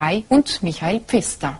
und Michael Pfister.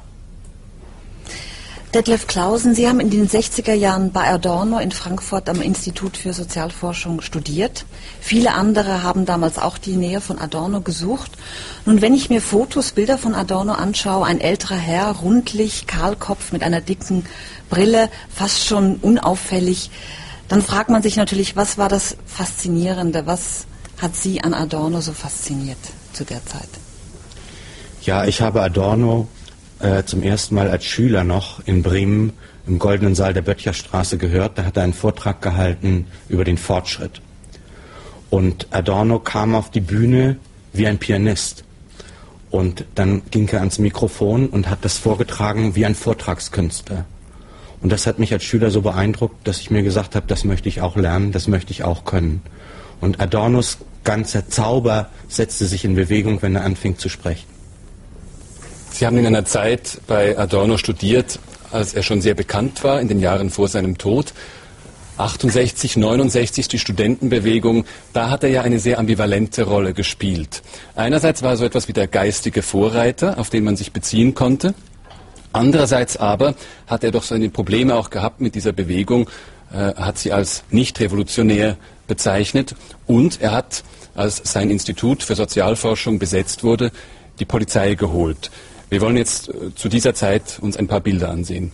Detlef Clausen, Sie haben in den 60er Jahren bei Adorno in Frankfurt am Institut für Sozialforschung studiert. Viele andere haben damals auch die Nähe von Adorno gesucht. Nun, wenn ich mir Fotos, Bilder von Adorno anschaue, ein älterer Herr, rundlich, Kahlkopf mit einer dicken Brille, fast schon unauffällig, dann fragt man sich natürlich, was war das Faszinierende, was hat Sie an Adorno so fasziniert zu der Zeit? Ja, ich habe Adorno zum ersten Mal als Schüler noch in Bremen im Goldenen Saal der Böttcherstraße gehört. Da hat er einen Vortrag gehalten über den Fortschritt. Und Adorno kam auf die Bühne wie ein Pianist. Und dann ging er ans Mikrofon und hat das vorgetragen wie ein Vortragskünstler. Und das hat mich als Schüler so beeindruckt, dass ich mir gesagt habe, das möchte ich auch lernen, das möchte ich auch können. Und Adornos ganzer Zauber setzte sich in Bewegung, wenn er anfing zu sprechen. Sie haben in einer Zeit bei Adorno studiert, als er schon sehr bekannt war, in den Jahren vor seinem Tod. 68, 69, die Studentenbewegung, da hat er ja eine sehr ambivalente Rolle gespielt. Einerseits war er so etwas wie der geistige Vorreiter, auf den man sich beziehen konnte. Andererseits aber hat er doch seine Probleme auch gehabt mit dieser Bewegung, hat sie als nicht revolutionär bezeichnet. Und er hat, als sein Institut für Sozialforschung besetzt wurde, die Polizei geholt. Wir wollen jetzt zu dieser Zeit uns ein paar Bilder ansehen.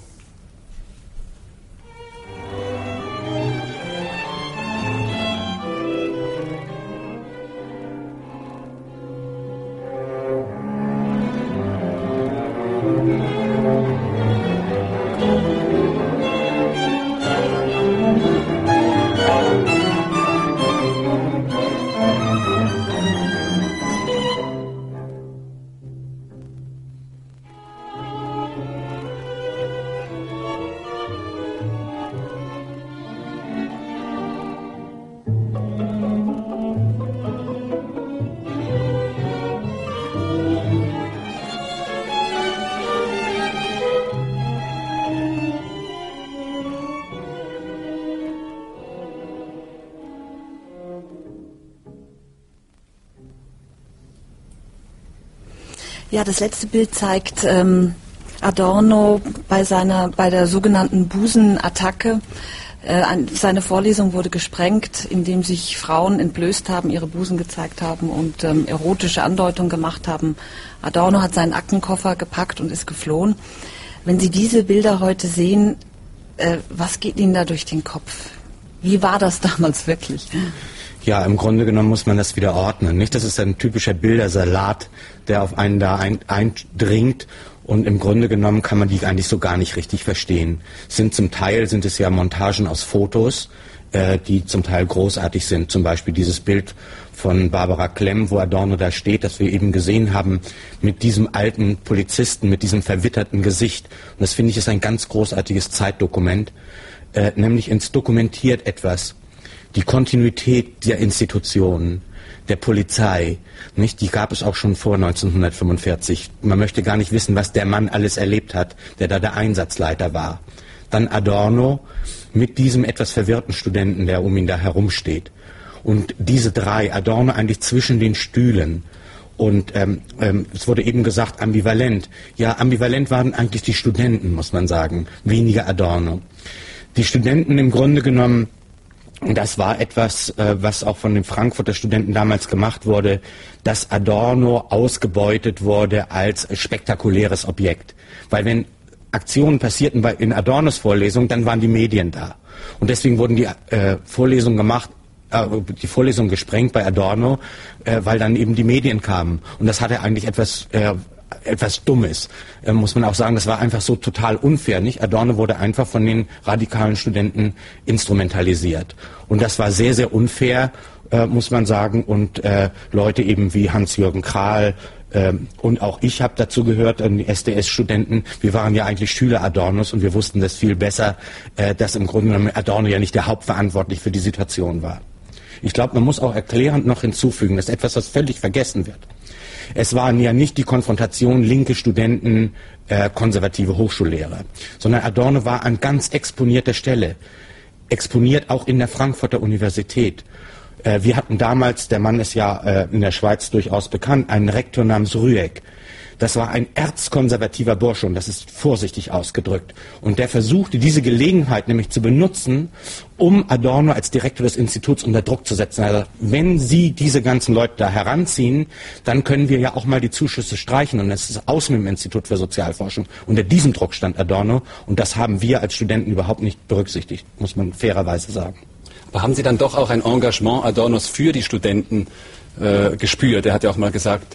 Ja, das letzte Bild zeigt Adorno bei der sogenannten Busenattacke. Seine Vorlesung wurde gesprengt, indem sich Frauen entblößt haben, ihre Busen gezeigt haben und erotische Andeutungen gemacht haben. Adorno hat seinen Aktenkoffer gepackt und ist geflohen. Wenn Sie diese Bilder heute sehen, was geht Ihnen da durch den Kopf? Wie war das damals wirklich? Ja, im Grunde genommen muss man das wieder ordnen. Nicht? Das ist ein typischer Bildersalat, der auf einen da eindringt. Und im Grunde genommen kann man die eigentlich so gar nicht richtig verstehen. Zum Teil sind es ja Montagen aus Fotos, die zum Teil großartig sind. Zum Beispiel dieses Bild von Barbara Klemm, wo Adorno da steht, das wir eben gesehen haben, mit diesem alten Polizisten, mit diesem verwitterten Gesicht. Und das finde ich ist ein ganz großartiges Zeitdokument. Nämlich es dokumentiert etwas. Die Kontinuität der Institutionen, der Polizei, nicht, die gab es auch schon vor 1945. Man möchte gar nicht wissen, was der Mann alles erlebt hat, der da der Einsatzleiter war. Dann Adorno mit diesem etwas verwirrten Studenten, der um ihn da herumsteht. Und diese drei, Adorno eigentlich zwischen den Stühlen. Und es wurde eben gesagt, ambivalent. Ja, ambivalent waren eigentlich die Studenten, muss man sagen, weniger Adorno. Die Studenten im Grunde genommen, und das war etwas, was auch von den Frankfurter Studenten damals gemacht wurde, dass Adorno ausgebeutet wurde als spektakuläres Objekt. Weil wenn Aktionen passierten in Adornos Vorlesung, dann waren die Medien da. Und deswegen wurden die Vorlesungen gemacht, die Vorlesung gesprengt bei Adorno, weil dann eben die Medien kamen. Und das hatte eigentlich etwas Dummes, muss man auch sagen. Das war einfach so total unfair, nicht? Adorno wurde einfach von den radikalen Studenten instrumentalisiert. Und das war sehr, sehr unfair, muss man sagen. Und Leute eben wie Hans-Jürgen Krahl und auch ich habe dazu gehört, die SDS-Studenten, wir waren ja eigentlich Schüler Adornos und wir wussten das viel besser, dass im Grunde genommen Adorno ja nicht der Hauptverantwortliche für die Situation war. Ich glaube, man muss auch erklärend noch hinzufügen, das ist etwas, was völlig vergessen wird. Es waren ja nicht die Konfrontation linke Studenten, konservative Hochschullehrer, sondern Adorno war an ganz exponierter Stelle, exponiert auch in der Frankfurter Universität. Wir hatten damals, der Mann ist ja in der Schweiz durchaus bekannt, einen Rektor namens Rüegg, das war ein erzkonservativer Bursche, und das ist vorsichtig ausgedrückt. Und der versuchte, diese Gelegenheit nämlich zu benutzen, um Adorno als Direktor des Instituts unter Druck zu setzen. Also, wenn Sie diese ganzen Leute da heranziehen, dann können wir ja auch mal die Zuschüsse streichen, und es ist aus mit dem Institut für Sozialforschung. Unter diesem Druck stand Adorno, und das haben wir als Studenten überhaupt nicht berücksichtigt, muss man fairerweise sagen. Aber haben Sie dann doch auch ein Engagement Adornos für die Studenten gespürt? Er hat ja auch mal gesagt,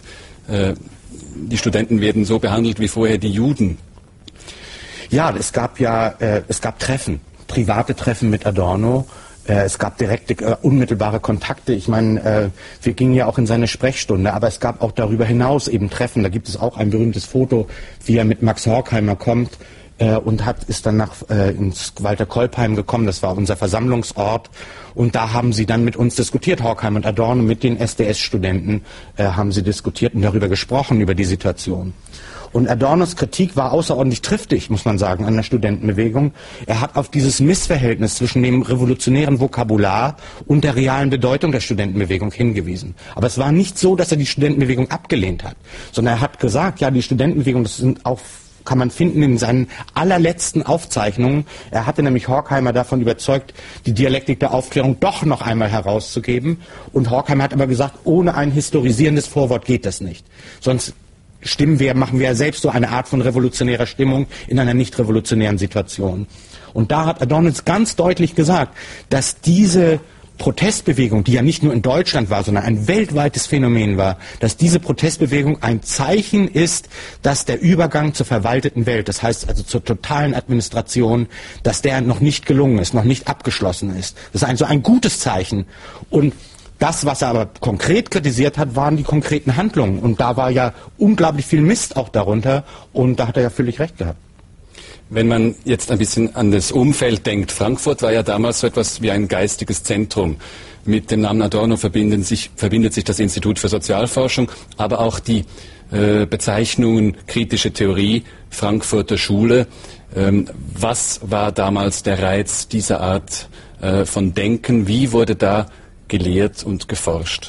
die Studenten werden so behandelt wie vorher die Juden. Ja, es gab Treffen, private Treffen mit Adorno. Es gab direkte, unmittelbare Kontakte. Ich meine, wir gingen ja auch in seine Sprechstunde, aber es gab auch darüber hinaus eben Treffen. Da gibt es auch ein berühmtes Foto, wie er mit Max Horkheimer kommt und ist dann ins Walter-Kolbheim gekommen. Das war unser Versammlungsort. Und da haben sie dann mit uns diskutiert, Horkheimer und Adorno, mit den SDS-Studenten haben sie diskutiert und darüber gesprochen, über die Situation. Und Adornos Kritik war außerordentlich triftig, muss man sagen, an der Studentenbewegung. Er hat auf dieses Missverhältnis zwischen dem revolutionären Vokabular und der realen Bedeutung der Studentenbewegung hingewiesen. Aber es war nicht so, dass er die Studentenbewegung abgelehnt hat, sondern er hat gesagt, ja, die Studentenbewegung, das sind auch, kann man finden in seinen allerletzten Aufzeichnungen. Er hatte nämlich Horkheimer davon überzeugt, die Dialektik der Aufklärung doch noch einmal herauszugeben. Und Horkheimer hat aber gesagt, ohne ein historisierendes Vorwort geht das nicht. Sonst machen wir ja selbst so eine Art von revolutionärer Stimmung in einer nicht revolutionären Situation. Und da hat Adorno ganz deutlich gesagt, dass diese Protestbewegung, die ja nicht nur in Deutschland war, sondern ein weltweites Phänomen war, dass diese Protestbewegung ein Zeichen ist, dass der Übergang zur verwalteten Welt, das heißt also zur totalen Administration, dass der noch nicht gelungen ist, noch nicht abgeschlossen ist. Das ist ein gutes Zeichen. Und das, was er aber konkret kritisiert hat, waren die konkreten Handlungen. Und da war ja unglaublich viel Mist auch darunter. Und da hat er ja völlig recht gehabt. Wenn man jetzt ein bisschen an das Umfeld denkt, Frankfurt war ja damals so etwas wie ein geistiges Zentrum. Mit dem Namen Adorno verbindet sich das Institut für Sozialforschung, aber auch die Bezeichnungen kritische Theorie, Frankfurter Schule. Was war damals der Reiz dieser Art von Denken? Wie wurde da gelehrt und geforscht?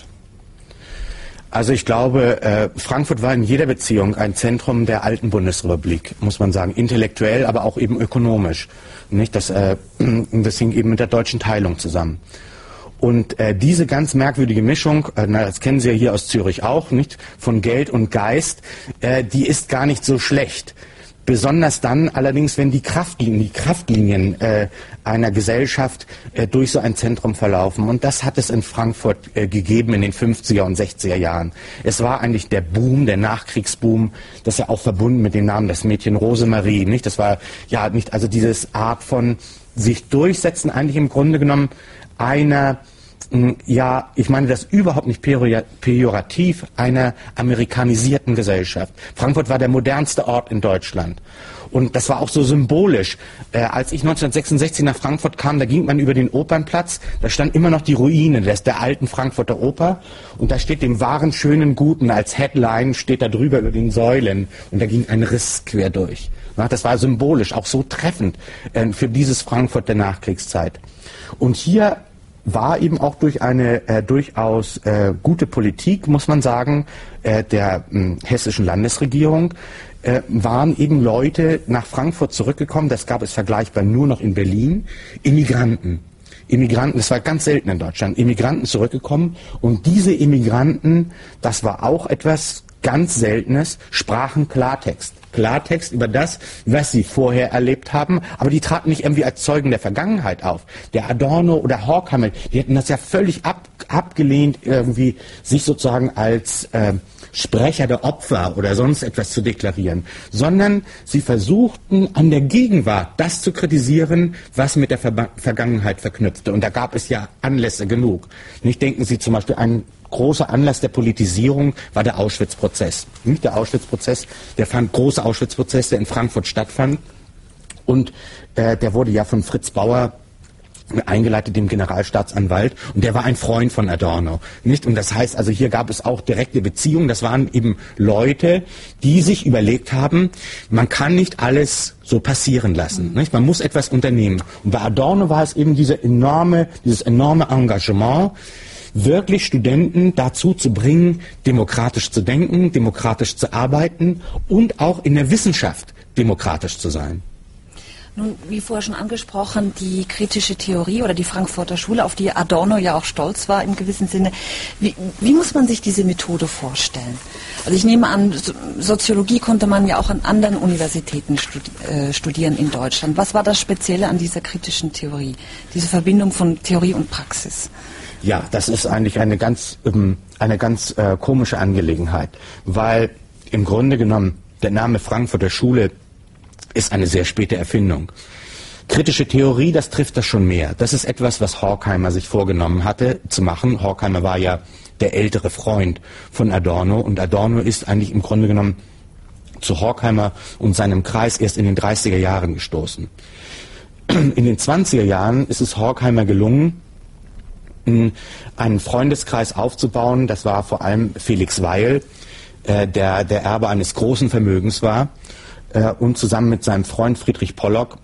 Also ich glaube, Frankfurt war in jeder Beziehung ein Zentrum der alten Bundesrepublik, muss man sagen, intellektuell, aber auch eben ökonomisch. Nicht? Das hing eben mit der deutschen Teilung zusammen. Und diese ganz merkwürdige Mischung, das kennen Sie ja hier aus Zürich auch, nicht, von Geld und Geist, die ist gar nicht so schlecht. Besonders dann allerdings, wenn die Kraftlinien einer Gesellschaft durch so ein Zentrum verlaufen. Und das hat es in Frankfurt gegeben in den 50er und 60er Jahren. Es war eigentlich der Boom, der Nachkriegsboom, das ist ja auch verbunden mit dem Namen des Mädchen Rosemarie, nicht? Das war ja nicht, also dieses Art von sich durchsetzen, eigentlich im Grunde genommen einer, ja, ich meine das überhaupt nicht pejorativ, einer amerikanisierten Gesellschaft. Frankfurt war der modernste Ort in Deutschland. Und das war auch so symbolisch. Als ich 1966 nach Frankfurt kam, da ging man über den Opernplatz, da stand immer noch die Ruine der alten Frankfurter Oper. Und da steht dem wahren, schönen, Guten als Headline, steht da drüber über den Säulen. Und da ging ein Riss quer durch. Das war symbolisch, auch so treffend für dieses Frankfurt der Nachkriegszeit. Und hier war eben auch durch eine durchaus gute Politik, muss man sagen, der hessischen Landesregierung, waren eben Leute nach Frankfurt zurückgekommen, das gab es vergleichbar nur noch in Berlin, Immigranten, das war ganz selten in Deutschland, Immigranten zurückgekommen, und diese Immigranten, das war auch etwas ganz Seltenes, sprachen Klartext über das, was sie vorher erlebt haben, aber die traten nicht irgendwie als Zeugen der Vergangenheit auf. Der Adorno oder Horkheimer, die hätten das ja völlig abgelehnt, irgendwie sich sozusagen als Sprecher der Opfer oder sonst etwas zu deklarieren, sondern sie versuchten an der Gegenwart das zu kritisieren, was mit der Vergangenheit verknüpfte. Und da gab es ja Anlässe genug. Nicht, denken Sie zum Beispiel, ein großer Anlass der Politisierung war der Auschwitz-Prozess. Der Auschwitz-Prozess, große Auschwitz-Prozess, der in Frankfurt stattfand. Und der wurde ja von Fritz Bauer eingeleitet, dem Generalstaatsanwalt, und der war ein Freund von Adorno, nicht? Und das heißt, also hier gab es auch direkte Beziehungen, das waren eben Leute, die sich überlegt haben, man kann nicht alles so passieren lassen, nicht? Man muss etwas unternehmen. Und bei Adorno war es eben dieses enorme Engagement, wirklich Studenten dazu zu bringen, demokratisch zu denken, demokratisch zu arbeiten und auch in der Wissenschaft demokratisch zu sein. Nun, wie vorher schon angesprochen, die kritische Theorie oder die Frankfurter Schule, auf die Adorno ja auch stolz war im gewissen Sinne. Wie muss man sich diese Methode vorstellen? Also ich nehme an, Soziologie konnte man ja auch an anderen Universitäten studieren in Deutschland. Was war das Spezielle an dieser kritischen Theorie, diese Verbindung von Theorie und Praxis? Ja, das ist eigentlich eine ganz komische Angelegenheit, weil im Grunde genommen der Name Frankfurter Schule ist eine sehr späte Erfindung. Kritische Theorie, das trifft das schon mehr. Das ist etwas, was Horkheimer sich vorgenommen hatte zu machen. Horkheimer war ja der ältere Freund von Adorno und Adorno ist eigentlich im Grunde genommen zu Horkheimer und seinem Kreis erst in den 30er Jahren gestoßen. In den 20er Jahren ist es Horkheimer gelungen, einen Freundeskreis aufzubauen. Das war vor allem Felix Weil, der Erbe eines großen Vermögens war, und zusammen mit seinem Freund Friedrich Pollock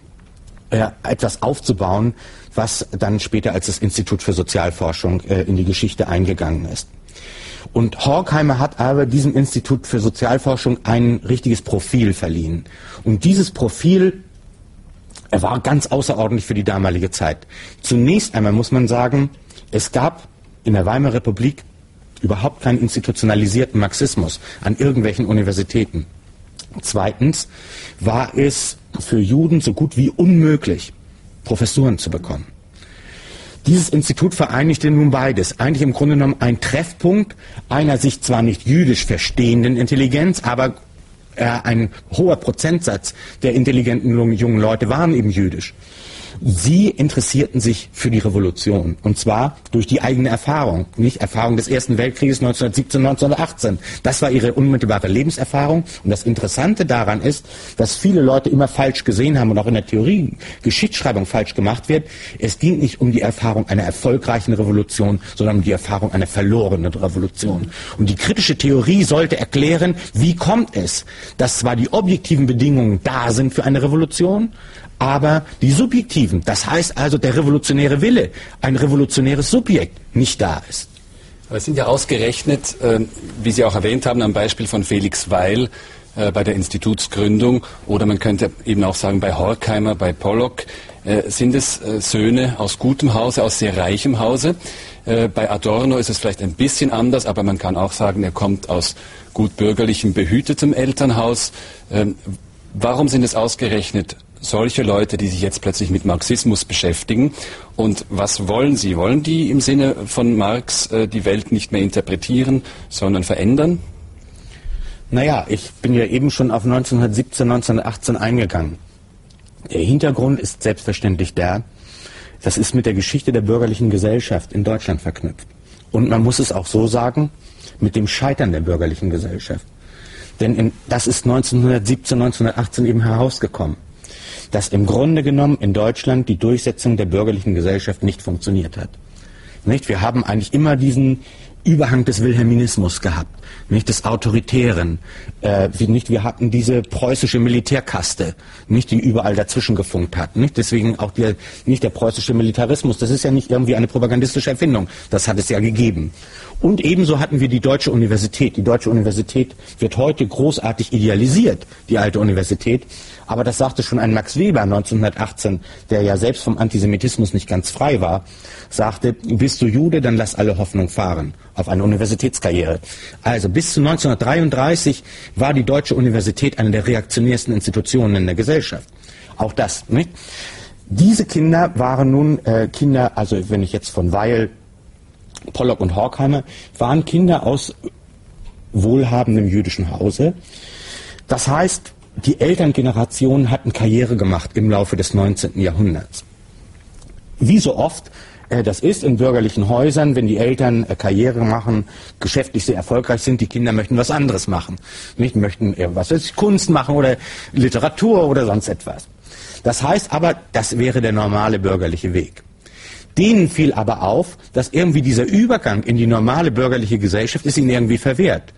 etwas aufzubauen, was dann später als das Institut für Sozialforschung in die Geschichte eingegangen ist. Und Horkheimer hat aber diesem Institut für Sozialforschung ein richtiges Profil verliehen. Und dieses Profil war ganz außerordentlich für die damalige Zeit. Zunächst einmal muss man sagen, es gab in der Weimarer Republik überhaupt keinen institutionalisierten Marxismus an irgendwelchen Universitäten. Zweitens war es für Juden so gut wie unmöglich, Professuren zu bekommen. Dieses Institut vereinigte nun beides. Eigentlich im Grunde genommen ein Treffpunkt einer sich zwar nicht jüdisch verstehenden Intelligenz, aber ein hoher Prozentsatz der intelligenten jungen Leute waren eben jüdisch. Sie interessierten sich für die Revolution, und zwar durch die eigene Erfahrung, nicht Erfahrung des Ersten Weltkrieges 1917, 1918. Das war ihre unmittelbare Lebenserfahrung, und das Interessante daran ist, dass viele Leute immer falsch gesehen haben und auch in der Theorie Geschichtsschreibung falsch gemacht wird. Es ging nicht um die Erfahrung einer erfolgreichen Revolution, sondern um die Erfahrung einer verlorenen Revolution. Und die kritische Theorie sollte erklären, wie kommt es, dass zwar die objektiven Bedingungen da sind für eine Revolution, aber die subjektiven, das heißt also der revolutionäre Wille, ein revolutionäres Subjekt, nicht da ist. Aber es sind ja ausgerechnet, wie Sie auch erwähnt haben, am Beispiel von Felix Weil bei der Institutsgründung, oder man könnte eben auch sagen bei Horkheimer, bei Pollock, sind es Söhne aus gutem Hause, aus sehr reichem Hause. Bei Adorno ist es vielleicht ein bisschen anders, aber man kann auch sagen, er kommt aus gut bürgerlichem, behütetem Elternhaus. Warum sind es ausgerechnet solche Leute, die sich jetzt plötzlich mit Marxismus beschäftigen? Und was wollen sie? Wollen die im Sinne von Marx die Welt nicht mehr interpretieren, sondern verändern? Naja, ich bin ja eben schon auf 1917, 1918 eingegangen. Der Hintergrund ist selbstverständlich das ist mit der Geschichte der bürgerlichen Gesellschaft in Deutschland verknüpft. Und man muss es auch so sagen, mit dem Scheitern der bürgerlichen Gesellschaft. Denn das ist 1917, 1918 eben herausgekommen, dass im Grunde genommen in Deutschland die Durchsetzung der bürgerlichen Gesellschaft nicht funktioniert hat. Nicht? Wir haben eigentlich immer diesen Überhang des Wilhelminismus gehabt, nicht des Autoritären. Wir hatten diese preußische Militärkaste, nicht, die überall dazwischen gefunkt hat. Nicht? Deswegen auch nicht der preußische Militarismus. Das ist ja nicht irgendwie eine propagandistische Erfindung. Das hat es ja gegeben. Und ebenso hatten wir die Deutsche Universität. Die Deutsche Universität wird heute großartig idealisiert, die alte Universität. Aber das sagte schon ein Max Weber 1918, der ja selbst vom Antisemitismus nicht ganz frei war, sagte, bist du Jude, dann lass alle Hoffnung fahren auf eine Universitätskarriere. Also bis zu 1933 war die Deutsche Universität eine der reaktionärsten Institutionen in der Gesellschaft. Auch das, nicht? Diese Kinder waren nun Kinder, also wenn ich jetzt von Weil, Pollock und Horkheimer, waren Kinder aus wohlhabendem jüdischen Hause. Das heißt, die Elterngenerationen hatten Karriere gemacht im Laufe des 19. Jahrhunderts. Wie so oft das ist in bürgerlichen Häusern, wenn die Eltern Karriere machen, geschäftlich sehr erfolgreich sind, die Kinder möchten was anderes machen. Nicht möchten Kunst machen oder Literatur oder sonst etwas. Das heißt aber, das wäre der normale bürgerliche Weg. Denen fiel aber auf, dass irgendwie dieser Übergang in die normale bürgerliche Gesellschaft ist ihnen irgendwie verwehrt.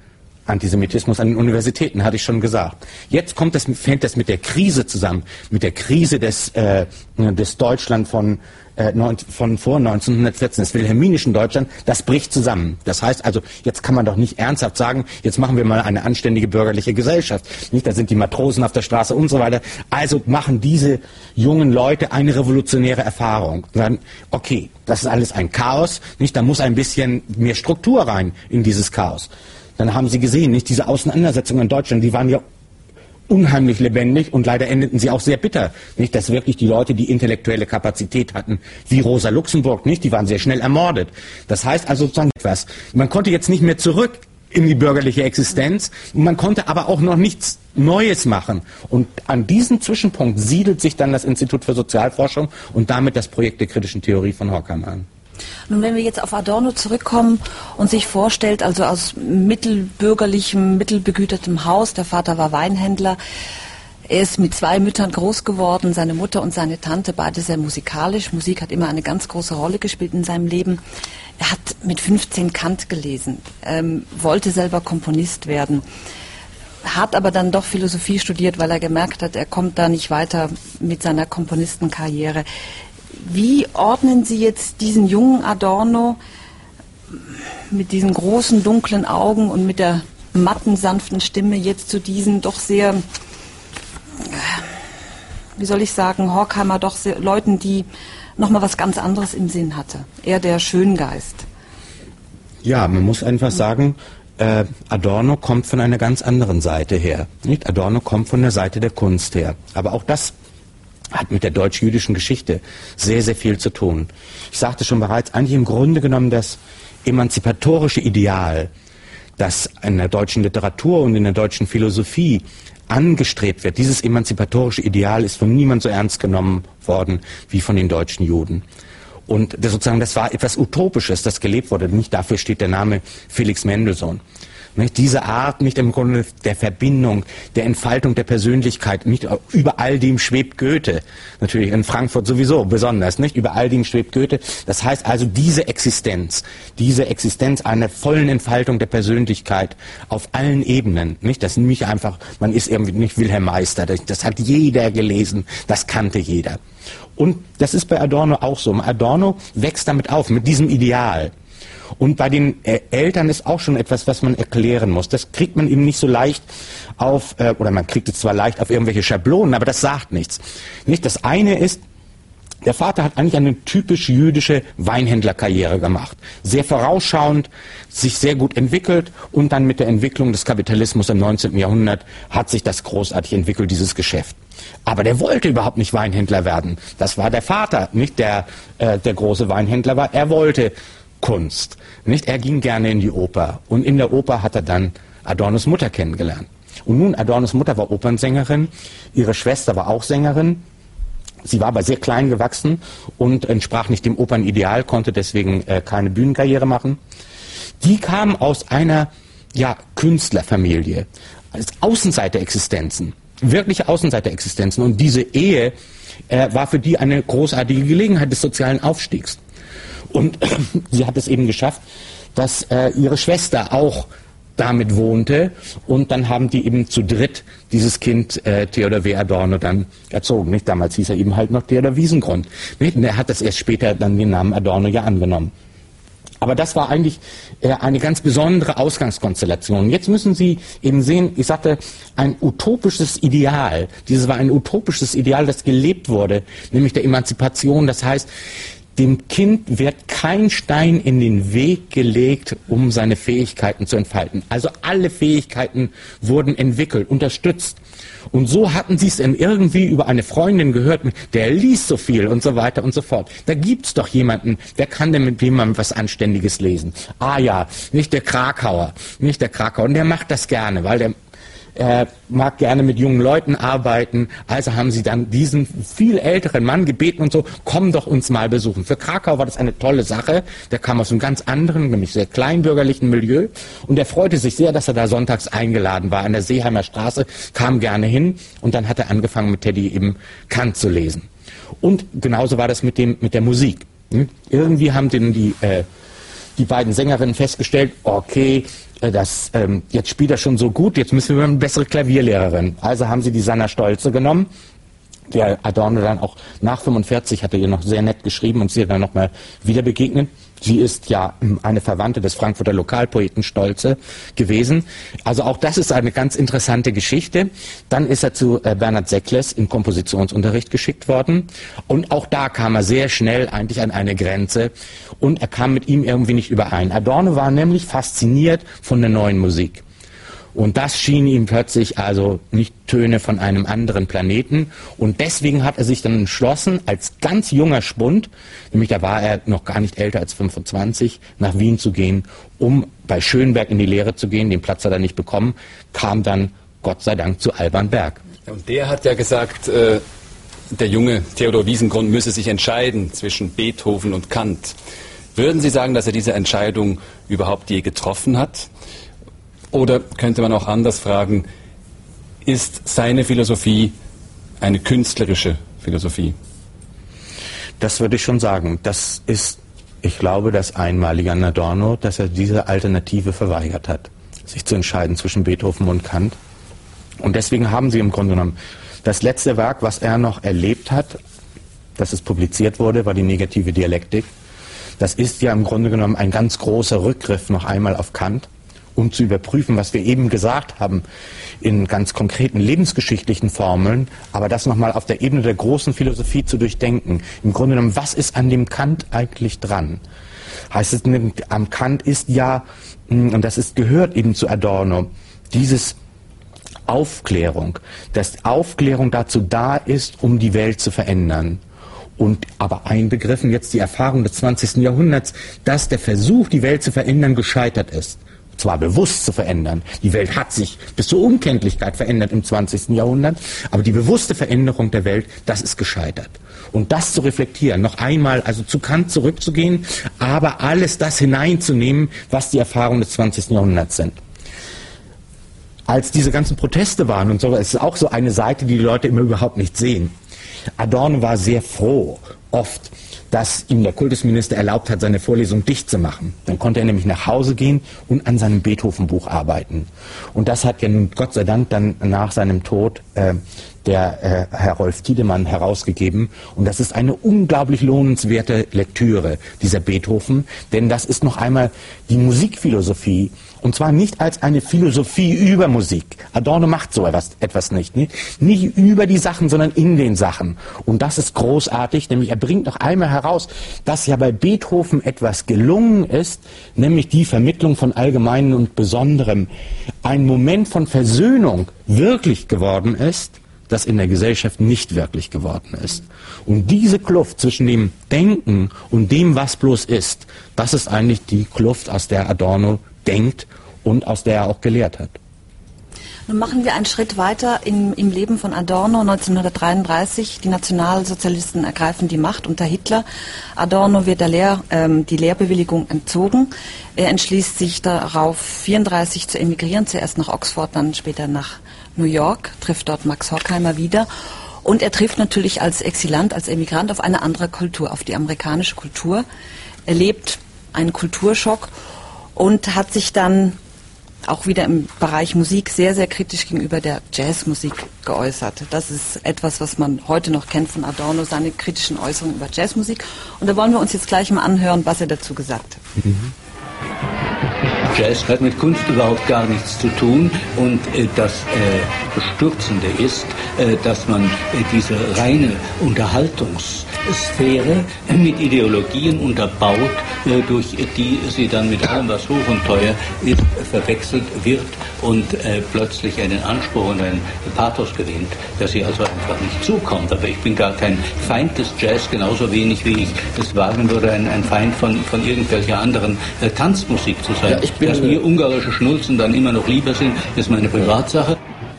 Antisemitismus an den Universitäten, hatte ich schon gesagt. Jetzt fällt das mit der Krise zusammen, mit der Krise des Deutschland von vor 1914, des wilhelminischen Deutschland, das bricht zusammen. Das heißt also, jetzt kann man doch nicht ernsthaft sagen, jetzt machen wir mal eine anständige bürgerliche Gesellschaft. Nicht, da sind die Matrosen auf der Straße und so weiter. Also machen diese jungen Leute eine revolutionäre Erfahrung. Dann, okay, das ist alles ein Chaos, nicht? Da muss ein bisschen mehr Struktur rein in dieses Chaos. Dann haben Sie gesehen, nicht, diese Auseinandersetzungen in Deutschland, die waren ja unheimlich lebendig und leider endeten sie auch sehr bitter. Nicht, dass wirklich die Leute, die intellektuelle Kapazität hatten, wie Rosa Luxemburg, nicht, die waren sehr schnell ermordet. Das heißt also sozusagen etwas. Man konnte jetzt nicht mehr zurück in die bürgerliche Existenz, man konnte aber auch noch nichts Neues machen. Und an diesem Zwischenpunkt siedelt sich dann das Institut für Sozialforschung und damit das Projekt der kritischen Theorie von Horkheimer an. Nun, wenn wir jetzt auf Adorno zurückkommen und sich vorstellt, also aus mittelbürgerlichem, mittelbegütertem Haus, der Vater war Weinhändler, er ist mit 2 Müttern groß geworden, seine Mutter und seine Tante, beide sehr musikalisch. Musik hat immer eine ganz große Rolle gespielt in seinem Leben. Er hat mit 15 Kant gelesen, wollte selber Komponist werden, hat aber dann doch Philosophie studiert, weil er gemerkt hat, er kommt da nicht weiter mit seiner Komponistenkarriere. Wie ordnen Sie jetzt diesen jungen Adorno mit diesen großen, dunklen Augen und mit der matten, sanften Stimme jetzt zu diesen doch sehr, wie soll ich sagen, Horkheimer doch sehr, Leuten, die nochmal was ganz anderes im Sinn hatte? Er der Schöngeist. Ja, man muss einfach sagen, Adorno kommt von einer ganz anderen Seite her. Nicht? Adorno kommt von der Seite der Kunst her. Aber auch das hat mit der deutsch-jüdischen Geschichte sehr, sehr viel zu tun. Ich sagte schon bereits, eigentlich im Grunde genommen das emanzipatorische Ideal, das in der deutschen Literatur und in der deutschen Philosophie angestrebt wird, dieses emanzipatorische Ideal ist von niemand so ernst genommen worden wie von den deutschen Juden. Und das war etwas Utopisches, das gelebt wurde. Nicht dafür steht der Name Felix Mendelssohn. Nicht? Diese Art, nicht im Grunde der Verbindung, der Entfaltung der Persönlichkeit, nicht über all dem schwebt Goethe. Natürlich in Frankfurt sowieso besonders, nicht? Über all dem schwebt Goethe. Das heißt also diese Existenz einer vollen Entfaltung der Persönlichkeit auf allen Ebenen, nicht? Das ist nicht einfach, man ist irgendwie nicht Wilhelm Meister, das hat jeder gelesen, das kannte jeder. Und das ist bei Adorno auch so. Adorno wächst damit auf, mit diesem Ideal. Und bei den Eltern ist auch schon etwas, was man erklären muss. Das kriegt man eben nicht so leicht auf, oder man kriegt es zwar leicht auf irgendwelche Schablonen, aber das sagt nichts. Nicht? Das eine ist, der Vater hat eigentlich eine typisch jüdische Weinhändlerkarriere gemacht. Sehr vorausschauend, sich sehr gut entwickelt und dann mit der Entwicklung des Kapitalismus im 19. Jahrhundert hat sich das großartig entwickelt, dieses Geschäft. Aber der wollte überhaupt nicht Weinhändler werden. Das war der Vater, nicht der große Weinhändler war. Er wollte Kunst. Nicht? Er ging gerne in die Oper. Und in der Oper hat er dann Adornos Mutter kennengelernt. Und nun, Adornos Mutter war Opernsängerin, ihre Schwester war auch Sängerin. Sie war aber sehr klein gewachsen und entsprach nicht dem Opernideal, konnte deswegen keine Bühnenkarriere machen. Die kam aus einer Künstlerfamilie, als Außenseiterexistenzen, wirkliche Außenseiterexistenzen. Und diese Ehe war für die eine großartige Gelegenheit des sozialen Aufstiegs. Und sie hat es eben geschafft, dass ihre Schwester auch damit wohnte und dann haben die eben zu dritt dieses Kind Theodor W. Adorno dann erzogen. Nicht? Damals hieß er eben halt noch Theodor Wiesengrund. Nicht? Und er hat das erst später dann den Namen Adorno ja angenommen. Aber das war eigentlich eine ganz besondere Ausgangskonstellation. Jetzt müssen Sie eben sehen, ich sagte, ein utopisches Ideal. Dieses war ein utopisches Ideal, das gelebt wurde, nämlich der Emanzipation. Das heißt, dem Kind wird kein Stein in den Weg gelegt, um seine Fähigkeiten zu entfalten. Also alle Fähigkeiten wurden entwickelt, unterstützt. Und so hatten sie es dann irgendwie über eine Freundin gehört, der liest so viel und so weiter und so fort. Da gibt's doch jemanden, der kann denn mit jemandem was Anständiges lesen. Ah ja, nicht der Krakauer. Und der macht das gerne, weil der mag gerne mit jungen Leuten arbeiten, also haben sie dann diesen viel älteren Mann gebeten und so, komm doch uns mal besuchen. Für Krakau war das eine tolle Sache, der kam aus einem ganz anderen, nämlich sehr kleinbürgerlichen Milieu und er freute sich sehr, dass er da sonntags eingeladen war an der Seeheimer Straße, kam gerne hin und dann hat er angefangen mit Teddy eben Kant zu lesen. Und genauso war das mit der Musik. Irgendwie haben die beiden Sängerinnen festgestellt, okay, jetzt spielt er schon so gut, jetzt müssen wir eine bessere Klavierlehrerin. Also haben sie die Sanna Stolze genommen, der Adorno dann auch nach 45 hatte ihr noch sehr nett geschrieben und sie dann nochmal wieder begegnet. Sie ist ja eine Verwandte des Frankfurter Lokalpoeten Stolze gewesen. Also auch das ist eine ganz interessante Geschichte. Dann ist er zu Bernhard Seckles in Kompositionsunterricht geschickt worden. Und auch da kam er sehr schnell eigentlich an eine Grenze. Und er kam mit ihm irgendwie nicht überein. Adorno war nämlich fasziniert von der neuen Musik. Und das schien ihm plötzlich also nicht Töne von einem anderen Planeten. Und deswegen hat er sich dann entschlossen, als ganz junger Spund, nämlich da war er noch gar nicht älter als 25, nach Wien zu gehen, um bei Schönberg in die Lehre zu gehen. Den Platz hat er nicht bekommen, kam dann Gott sei Dank zu Alban Berg. Und der hat ja gesagt, der junge Theodor Wiesengrund müsse sich entscheiden zwischen Beethoven und Kant. Würden Sie sagen, dass er diese Entscheidung überhaupt je getroffen hat? Oder könnte man auch anders fragen, ist seine Philosophie eine künstlerische Philosophie? Das würde ich schon sagen. Das ist, ich glaube, das Einmalige an Adorno, dass er diese Alternative verweigert hat, sich zu entscheiden zwischen Beethoven und Kant. Und deswegen haben sie im Grunde genommen das letzte Werk, was er noch erlebt hat, dass es publiziert wurde, war die negative Dialektik. Das ist ja im Grunde genommen ein ganz großer Rückgriff noch einmal auf Kant, um zu überprüfen, was wir eben gesagt haben, in ganz konkreten lebensgeschichtlichen Formeln, aber das nochmal auf der Ebene der großen Philosophie zu durchdenken. Im Grunde genommen, was ist an dem Kant eigentlich dran? Heißt es, am Kant ist ja, und das ist, gehört eben zu Adorno, dieses Aufklärung, dass Aufklärung dazu da ist, um die Welt zu verändern. Und aber einbegriffen jetzt die Erfahrung des 20. Jahrhunderts, dass der Versuch, die Welt zu verändern, gescheitert ist. Zwar bewusst zu verändern. Die Welt hat sich bis zur Unkenntlichkeit verändert im 20. Jahrhundert, aber die bewusste Veränderung der Welt, das ist gescheitert. Und das zu reflektieren, noch einmal also zu Kant zurückzugehen, aber alles das hineinzunehmen, was die Erfahrungen des 20. Jahrhunderts sind. Als diese ganzen Proteste waren und so, es ist auch so eine Seite, die Leute immer überhaupt nicht sehen. Adorno war sehr froh, oft, dass ihm der Kultusminister erlaubt hat, seine Vorlesung dicht zu machen. Dann konnte er nämlich nach Hause gehen und an seinem Beethoven-Buch arbeiten. Und das hat ja nun Gott sei Dank dann nach seinem Tod der Herr Rolf Tiedemann herausgegeben. Und das ist eine unglaublich lohnenswerte Lektüre, dieser Beethoven. Denn das ist noch einmal die Musikphilosophie. Und zwar nicht als eine Philosophie über Musik. Adorno macht so etwas nicht. Nicht über die Sachen, sondern in den Sachen. Und das ist großartig, nämlich er bringt noch einmal heraus, dass ja bei Beethoven etwas gelungen ist, nämlich die Vermittlung von Allgemeinen und Besonderem. Ein Moment von Versöhnung wirklich geworden ist, das in der Gesellschaft nicht wirklich geworden ist. Und diese Kluft zwischen dem Denken und dem, was bloß ist, das ist eigentlich die Kluft, aus der Adorno denkt und aus der er auch gelehrt hat. Nun machen wir einen Schritt weiter im Leben von Adorno. 1933, die Nationalsozialisten ergreifen die Macht unter Hitler. Adorno wird die Lehrbewilligung entzogen. Er entschließt sich darauf, 1934 zu emigrieren, zuerst nach Oxford, dann später nach New York, trifft dort Max Horkheimer wieder. Und er trifft natürlich als Exilant, als Emigrant auf eine andere Kultur, auf die amerikanische Kultur. Er erlebt einen Kulturschock und hat sich dann auch wieder im Bereich Musik sehr, sehr kritisch gegenüber der Jazzmusik geäußert. Das ist etwas, was man heute noch kennt von Adorno, seine kritischen Äußerungen über Jazzmusik. Und da wollen wir uns jetzt gleich mal anhören, was er dazu gesagt hat. Jazz hat mit Kunst überhaupt gar nichts zu tun und das Bestürzende ist, dass man diese reine Unterhaltungssphäre mit Ideologien unterbaut, durch die sie dann mit allem, was hoch und teuer ist, verwechselt wird und plötzlich einen Anspruch und einen Pathos gewinnt, dass sie also einfach nicht zukommt. Aber ich bin gar kein Feind des Jazz, genauso wenig wie ich es wagen würde, ein Feind von irgendwelcher anderen Tanzmusik zu sein. Ja, dass mir ungarische Schnulzen dann immer noch lieber sind, ist meine Privatsache.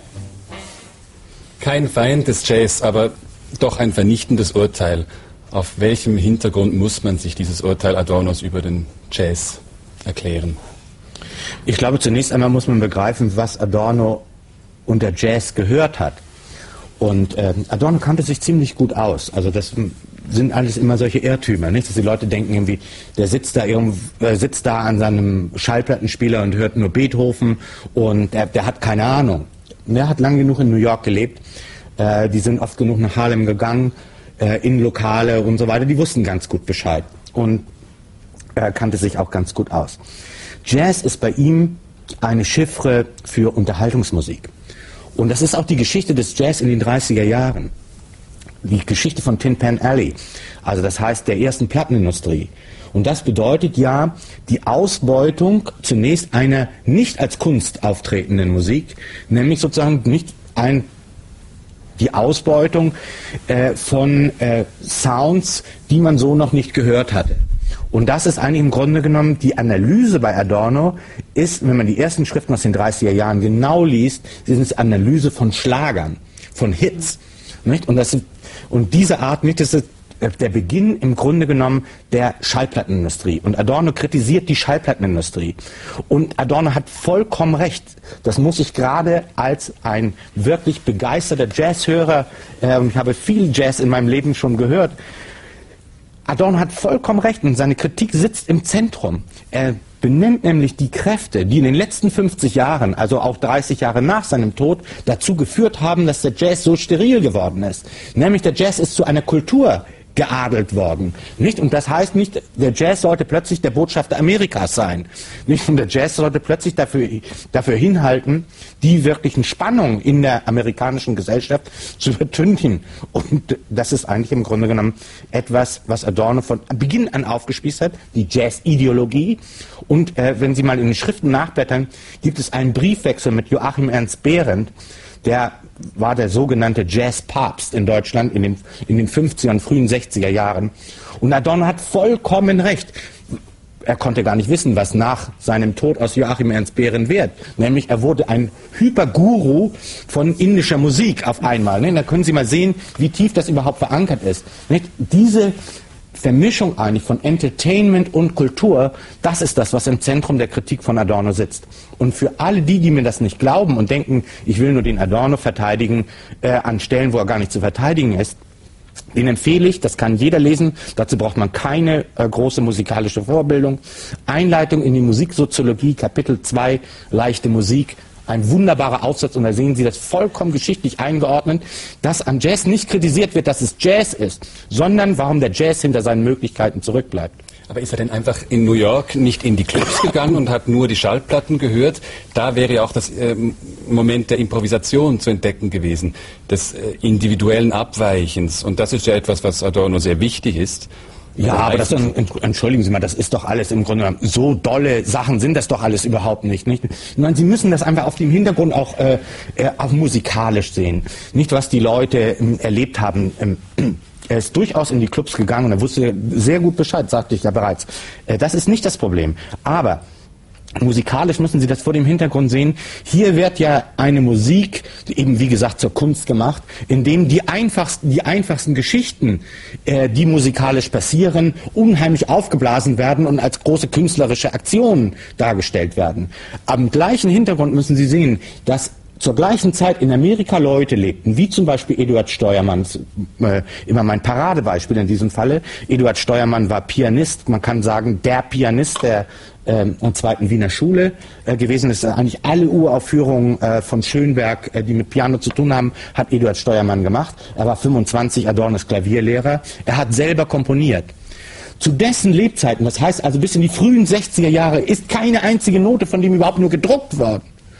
Kein Feind des Jazz, aber doch ein vernichtendes Urteil. Auf welchem Hintergrund muss man sich dieses Urteil Adornos über den Jazz erklären? Ich glaube, zunächst einmal muss man begreifen, was Adorno unter Jazz gehört hat. Und Adorno kannte sich ziemlich gut aus. Also das sind alles immer solche Irrtümer, nicht? Dass die Leute denken irgendwie, der sitzt da an seinem Schallplattenspieler und hört nur Beethoven und der hat keine Ahnung. Der hat lang genug in New York gelebt, die sind oft genug nach Harlem gegangen, in Lokale und so weiter, die wussten ganz gut Bescheid und kannte sich auch ganz gut aus. Jazz ist bei ihm eine Chiffre für Unterhaltungsmusik. Und das ist auch die Geschichte des Jazz in den 30er Jahren. Die Geschichte von Tin Pan Alley, also das heißt der ersten Plattenindustrie. Und das bedeutet ja die Ausbeutung zunächst einer nicht als Kunst auftretenden Musik, nämlich sozusagen die Ausbeutung von Sounds, die man so noch nicht gehört hatte. Und das ist eigentlich im Grunde genommen die Analyse bei Adorno, ist, wenn man die ersten Schriften aus den 30er Jahren genau liest, sind es Analyse von Schlagern, von Hits. Nicht? Und diese Art, nicht, das ist der Beginn im Grunde genommen der Schallplattenindustrie. Und Adorno kritisiert die Schallplattenindustrie. Und Adorno hat vollkommen recht. Das muss ich gerade als ein wirklich begeisterter Jazzhörer, ich habe viel Jazz in meinem Leben schon gehört, Adorno hat vollkommen recht und seine Kritik sitzt im Zentrum. Er benennt nämlich die Kräfte, die in den letzten 50 Jahren, also auch 30 Jahre nach seinem Tod, dazu geführt haben, dass der Jazz so steril geworden ist. Nämlich der Jazz ist zu einer Kultur geadelt worden. Nicht? Und das heißt nicht, der Jazz sollte plötzlich der Botschafter Amerikas sein. Nicht? Und der Jazz sollte plötzlich dafür hinhalten, die wirklichen Spannungen in der amerikanischen Gesellschaft zu übertünchen. Und das ist eigentlich im Grunde genommen etwas, was Adorno von Beginn an aufgespießt hat, die Jazz-Ideologie. Und wenn Sie mal in den Schriften nachblättern, gibt es einen Briefwechsel mit Joachim Ernst Behrendt, der war der sogenannte Jazz-Papst in Deutschland in den 50er und frühen 60er Jahren. Und Adorno hat vollkommen recht. Er konnte gar nicht wissen, was nach seinem Tod aus Joachim Ernst Behrendt wird. Nämlich, er wurde ein Hyperguru von indischer Musik auf einmal. Da können Sie mal sehen, wie tief das überhaupt verankert ist. Diese Vermischung eigentlich von Entertainment und Kultur, das ist das, was im Zentrum der Kritik von Adorno sitzt. Und für alle die mir das nicht glauben und denken, ich will nur den Adorno verteidigen, an Stellen, wo er gar nicht zu verteidigen ist, den empfehle ich, das kann jeder lesen, dazu braucht man keine große musikalische Vorbildung. Einleitung in die Musiksoziologie, Kapitel 2, leichte Musik. Ein wunderbarer Aufsatz und da sehen Sie das vollkommen geschichtlich eingeordnet, dass an Jazz nicht kritisiert wird, dass es Jazz ist, sondern warum der Jazz hinter seinen Möglichkeiten zurückbleibt. Aber ist er denn einfach in New York nicht in die Clubs gegangen und hat nur die Schallplatten gehört? Da wäre ja auch das Moment der Improvisation zu entdecken gewesen, des individuellen Abweichens. Und das ist ja etwas, was Adorno sehr wichtig ist. Ja, aber das, entschuldigen Sie mal, das ist doch alles im Grunde genommen, so dolle Sachen sind das doch alles überhaupt nicht. Ich meine, Sie müssen das einfach auf dem Hintergrund auch musikalisch sehen. Nicht, was die Leute erlebt haben. Er ist durchaus in die Clubs gegangen und er wusste sehr gut Bescheid, sagte ich ja bereits. Das ist nicht das Problem. Aber musikalisch müssen Sie das vor dem Hintergrund sehen. Hier wird ja eine Musik, eben wie gesagt, zur Kunst gemacht, in dem die einfachsten Geschichten, die musikalisch passieren, unheimlich aufgeblasen werden und als große künstlerische Aktionen dargestellt werden. Am gleichen Hintergrund müssen Sie sehen, dass zur gleichen Zeit in Amerika Leute lebten, wie zum Beispiel Eduard Steuermann, immer mein Paradebeispiel in diesem Falle. Eduard Steuermann war Pianist, man kann sagen, der Pianist der zweiten Wiener Schule gewesen ist. Eigentlich alle Uraufführungen von Schönberg, die mit Piano zu tun haben, hat Eduard Steuermann gemacht. Er war 25, Adornos Klavierlehrer. Er hat selber komponiert. Zu dessen Lebzeiten, das heißt also bis in die frühen 60er Jahre, ist keine einzige Note von dem überhaupt nur gedruckt worden.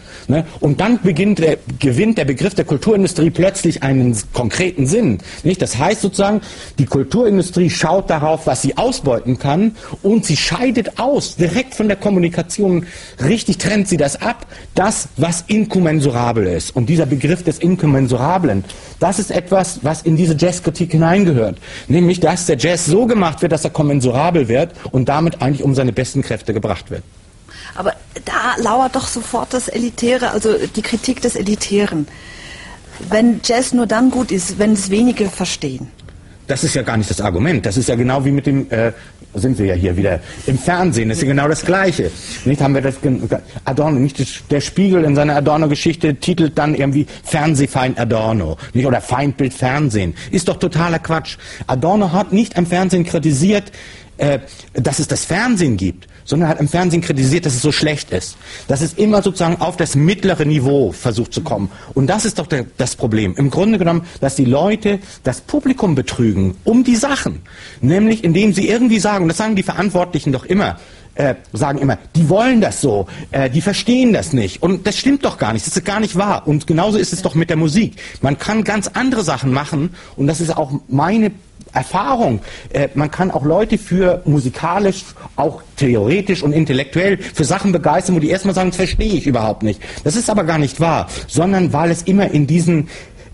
Und dann gewinnt der Begriff der Kulturindustrie plötzlich einen konkreten Sinn. Nicht? Das heißt sozusagen, die Kulturindustrie schaut darauf, was sie ausbeuten kann und sie scheidet aus, direkt von der Kommunikation, richtig trennt sie das ab, das, was inkommensurabel ist. Und dieser Begriff des Inkommensurablen, das ist etwas, was in diese Jazzkritik hineingehört. Nämlich, dass der Jazz so gemacht wird, dass er kommensurabel wird und damit eigentlich um seine besten Kräfte gebracht wird. Aber da lauert doch sofort das Elitäre, also die Kritik des Elitären. Wenn Jazz nur dann gut ist, wenn es wenige verstehen. Das ist ja gar nicht das Argument. Das ist ja genau wie mit dem sind wir ja hier wieder im Fernsehen, das ist ja genau das Gleiche. Nicht haben wir das Adorno, nicht der Spiegel in seiner Adorno-Geschichte titelt dann irgendwie Fernsehfeind Adorno, nicht, oder Feindbild Fernsehen. Ist doch totaler Quatsch. Adorno hat nicht am Fernsehen kritisiert, dass es das Fernsehen gibt, sondern hat im Fernsehen kritisiert, dass es so schlecht ist. Dass es immer sozusagen auf das mittlere Niveau versucht zu kommen. Und das ist doch das Problem. Im Grunde genommen, dass die Leute das Publikum betrügen um die Sachen. Nämlich indem sie irgendwie sagen, und das sagen die Verantwortlichen doch immer, sagen immer, die wollen das so, die verstehen das nicht. Und das stimmt doch gar nicht, das ist gar nicht wahr. Und genauso ist es doch mit der Musik. Man kann ganz andere Sachen machen, und das ist auch meine Erfahrung. Man kann auch Leute für musikalisch, auch theoretisch und intellektuell für Sachen begeistern, wo die erstmal sagen, das verstehe ich überhaupt nicht. Das ist aber gar nicht wahr, sondern weil es immer in diesen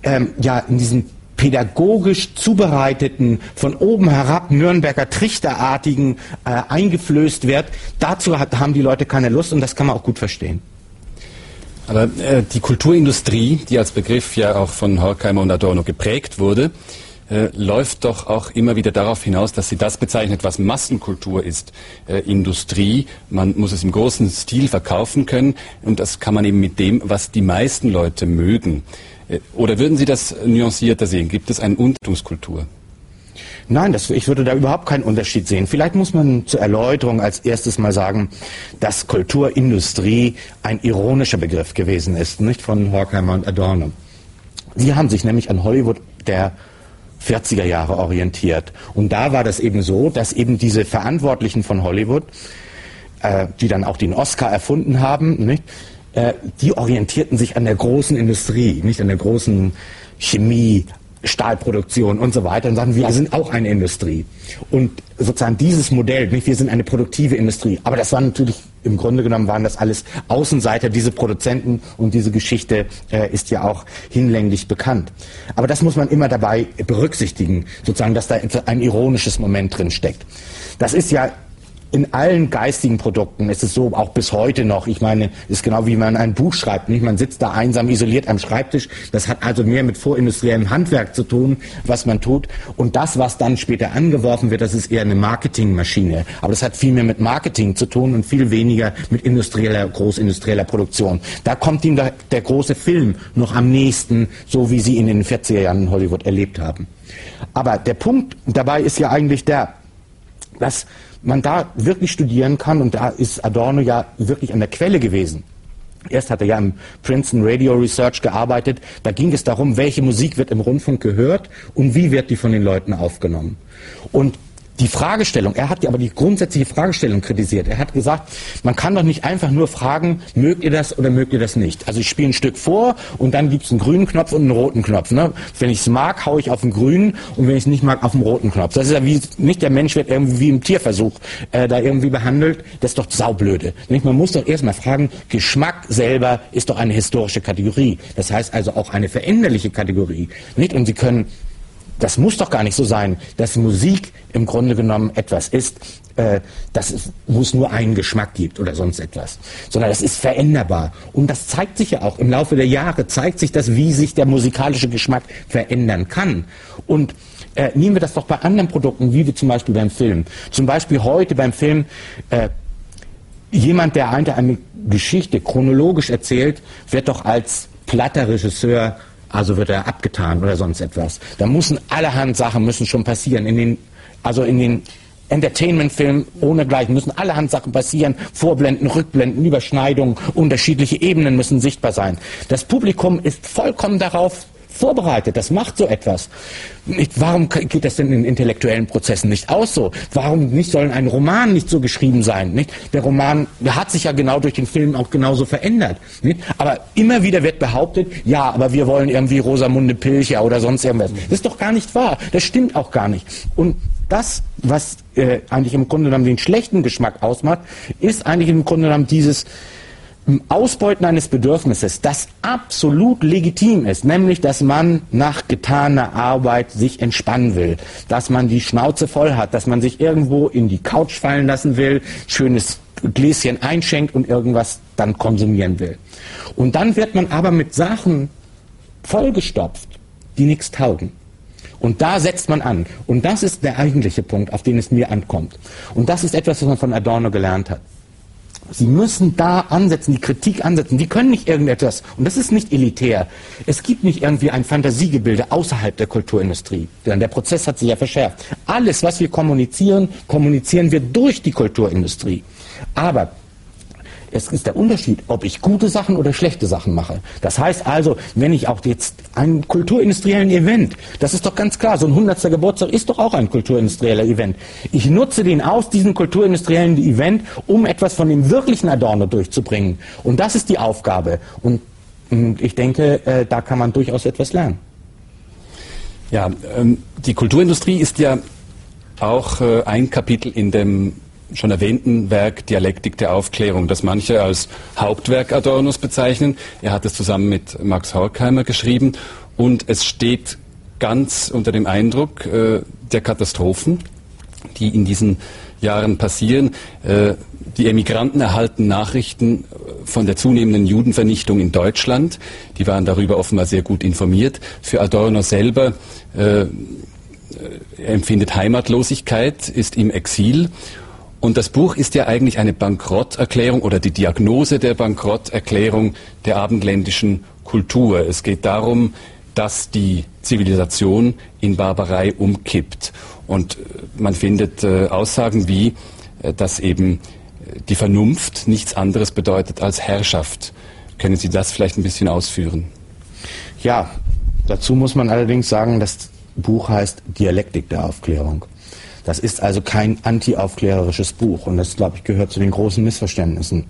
pädagogisch zubereiteten, von oben herab Nürnberger Trichterartigen eingeflößt wird. Dazu haben die Leute keine Lust, und das kann man auch gut verstehen. Aber die Kulturindustrie, die als Begriff ja auch von Horkheimer und Adorno geprägt wurde, läuft doch auch immer wieder darauf hinaus, dass sie das bezeichnet, was Massenkultur ist. Industrie, man muss es im großen Stil verkaufen können, und das kann man eben mit dem, was die meisten Leute mögen. Oder würden Sie das nuancierter sehen? Gibt es eine Unterhaltungskultur? Nein, ich würde da überhaupt keinen Unterschied sehen. Vielleicht muss man zur Erläuterung als erstes mal sagen, dass Kulturindustrie ein ironischer Begriff gewesen ist, nicht von Horkheimer und Adorno. Sie haben sich nämlich an Hollywood der 40er Jahre orientiert. Und da war das eben so, dass eben diese Verantwortlichen von Hollywood, die dann auch den Oscar erfunden haben, nicht, die orientierten sich an der großen Industrie, nicht an der großen Chemie, Stahlproduktion und so weiter, und sagen, wir sind auch eine Industrie. Und sozusagen dieses Modell, nicht, wir sind eine produktive Industrie. Aber das war natürlich, im Grunde genommen waren das alles Außenseiter, diese Produzenten, und diese Geschichte ist ja auch hinlänglich bekannt. Aber das muss man immer dabei berücksichtigen, sozusagen, dass da ein ironisches Moment drin steckt. Das ist ja in allen geistigen Produkten, ist es so, auch bis heute noch. Ich meine, ist genau wie man ein Buch schreibt, nicht? Man sitzt da einsam isoliert am Schreibtisch. Das hat also mehr mit vorindustriellem Handwerk zu tun, was man tut. Und das, was dann später angeworfen wird, das ist eher eine Marketingmaschine. Aber das hat viel mehr mit Marketing zu tun und viel weniger mit großindustrieller Produktion. Da kommt ihm der große Film noch am nächsten, so wie sie ihn in den 40er Jahren in Hollywood erlebt haben. Aber der Punkt dabei ist ja eigentlich dass man da wirklich studieren kann, und da ist Adorno ja wirklich an der Quelle gewesen. Erst hat er ja im Princeton Radio Research gearbeitet, da ging es darum, welche Musik wird im Rundfunk gehört und wie wird die von den Leuten aufgenommen. Und die Fragestellung, er hat aber die grundsätzliche Fragestellung kritisiert. Er hat gesagt, man kann doch nicht einfach nur fragen, mögt ihr das oder mögt ihr das nicht? Also ich spiele ein Stück vor, und dann gibt es einen grünen Knopf und einen roten Knopf. Ne? Wenn ich es mag, haue ich auf den grünen, und wenn ich es nicht mag, auf den roten Knopf. Das ist ja wie, nicht der Mensch wird irgendwie wie im Tierversuch da irgendwie behandelt. Das ist doch saublöde. Nicht? Man muss doch erstmal fragen, Geschmack selber ist doch eine historische Kategorie. Das heißt also auch eine veränderliche Kategorie. Nicht? Und das muss doch gar nicht so sein, dass Musik im Grunde genommen etwas ist, wo es nur einen Geschmack gibt oder sonst etwas. Sondern das ist veränderbar. Und das zeigt sich ja auch im Laufe der Jahre, zeigt sich das, wie sich der musikalische Geschmack verändern kann. Und nehmen wir das doch bei anderen Produkten, wie wir zum Beispiel beim Film. Zum Beispiel heute beim Film, jemand, der eine Geschichte chronologisch erzählt, wird doch als platter Regisseur, also wird er abgetan oder sonst etwas. Da müssen allerhand Sachen schon passieren. In den Entertainment-Filmen ohnegleichen müssen allerhand Sachen passieren. Vorblenden, Rückblenden, Überschneidungen, unterschiedliche Ebenen müssen sichtbar sein. Das Publikum ist vollkommen darauf vorbereitet. Das macht so etwas. Warum geht das denn in intellektuellen Prozessen nicht aus so? Warum soll ein Roman nicht so geschrieben sein? Nicht? Der Roman, der hat sich ja genau durch den Film auch genauso verändert. Nicht? Aber immer wieder wird behauptet, ja, aber wir wollen irgendwie Rosamunde Pilcher oder sonst irgendwas. Das ist doch gar nicht wahr. Das stimmt auch gar nicht. Und das, was eigentlich im Grunde genommen den schlechten Geschmack ausmacht, ist eigentlich im Grunde genommen dieses Ausbeuten eines Bedürfnisses, das absolut legitim ist, nämlich, dass man nach getaner Arbeit sich entspannen will, dass man die Schnauze voll hat, dass man sich irgendwo in die Couch fallen lassen will, schönes Gläschen einschenkt und irgendwas dann konsumieren will. Und dann wird man aber mit Sachen vollgestopft, die nichts taugen. Und da setzt man an. Und das ist der eigentliche Punkt, auf den es mir ankommt. Und das ist etwas, was man von Adorno gelernt hat. Sie müssen da ansetzen, die Kritik ansetzen. Die können nicht irgendetwas, und das ist nicht elitär. Es gibt nicht irgendwie ein Fantasiegebilde außerhalb der Kulturindustrie. Denn der Prozess hat sich ja verschärft. Alles, was wir kommunizieren, kommunizieren wir durch die Kulturindustrie. Aber es ist der Unterschied, ob ich gute Sachen oder schlechte Sachen mache. Das heißt also, wenn ich auch jetzt einen kulturindustriellen Event, das ist doch ganz klar, so ein 100. Geburtstag ist doch auch ein kulturindustrieller Event. Ich nutze den aus, diesen kulturindustriellen Event, um etwas von dem wirklichen Adorno durchzubringen. Und das ist die Aufgabe. Und ich denke, da kann man durchaus etwas lernen. Ja, die Kulturindustrie ist ja auch ein Kapitel in dem schon erwähnten Werk Dialektik der Aufklärung, das manche als Hauptwerk Adornos bezeichnen. Er hat es zusammen mit Max Horkheimer geschrieben und es steht ganz unter dem Eindruck der Katastrophen, die in diesen Jahren passieren. Die Emigranten erhalten Nachrichten von der zunehmenden Judenvernichtung in Deutschland. Die waren darüber offenbar sehr gut informiert. Für Adorno selber er empfindet Heimatlosigkeit, ist im Exil. Und das Buch ist ja eigentlich eine Bankrotterklärung oder die Diagnose der Bankrotterklärung der abendländischen Kultur. Es geht darum, dass die Zivilisation in Barbarei umkippt. Und man findet Aussagen wie, dass eben die Vernunft nichts anderes bedeutet als Herrschaft. Können Sie das vielleicht ein bisschen ausführen? Ja, dazu muss man allerdings sagen, das Buch heißt Dialektik der Aufklärung. Das ist also kein antiaufklärerisches Buch und das, glaube ich, gehört zu den großen Missverständnissen.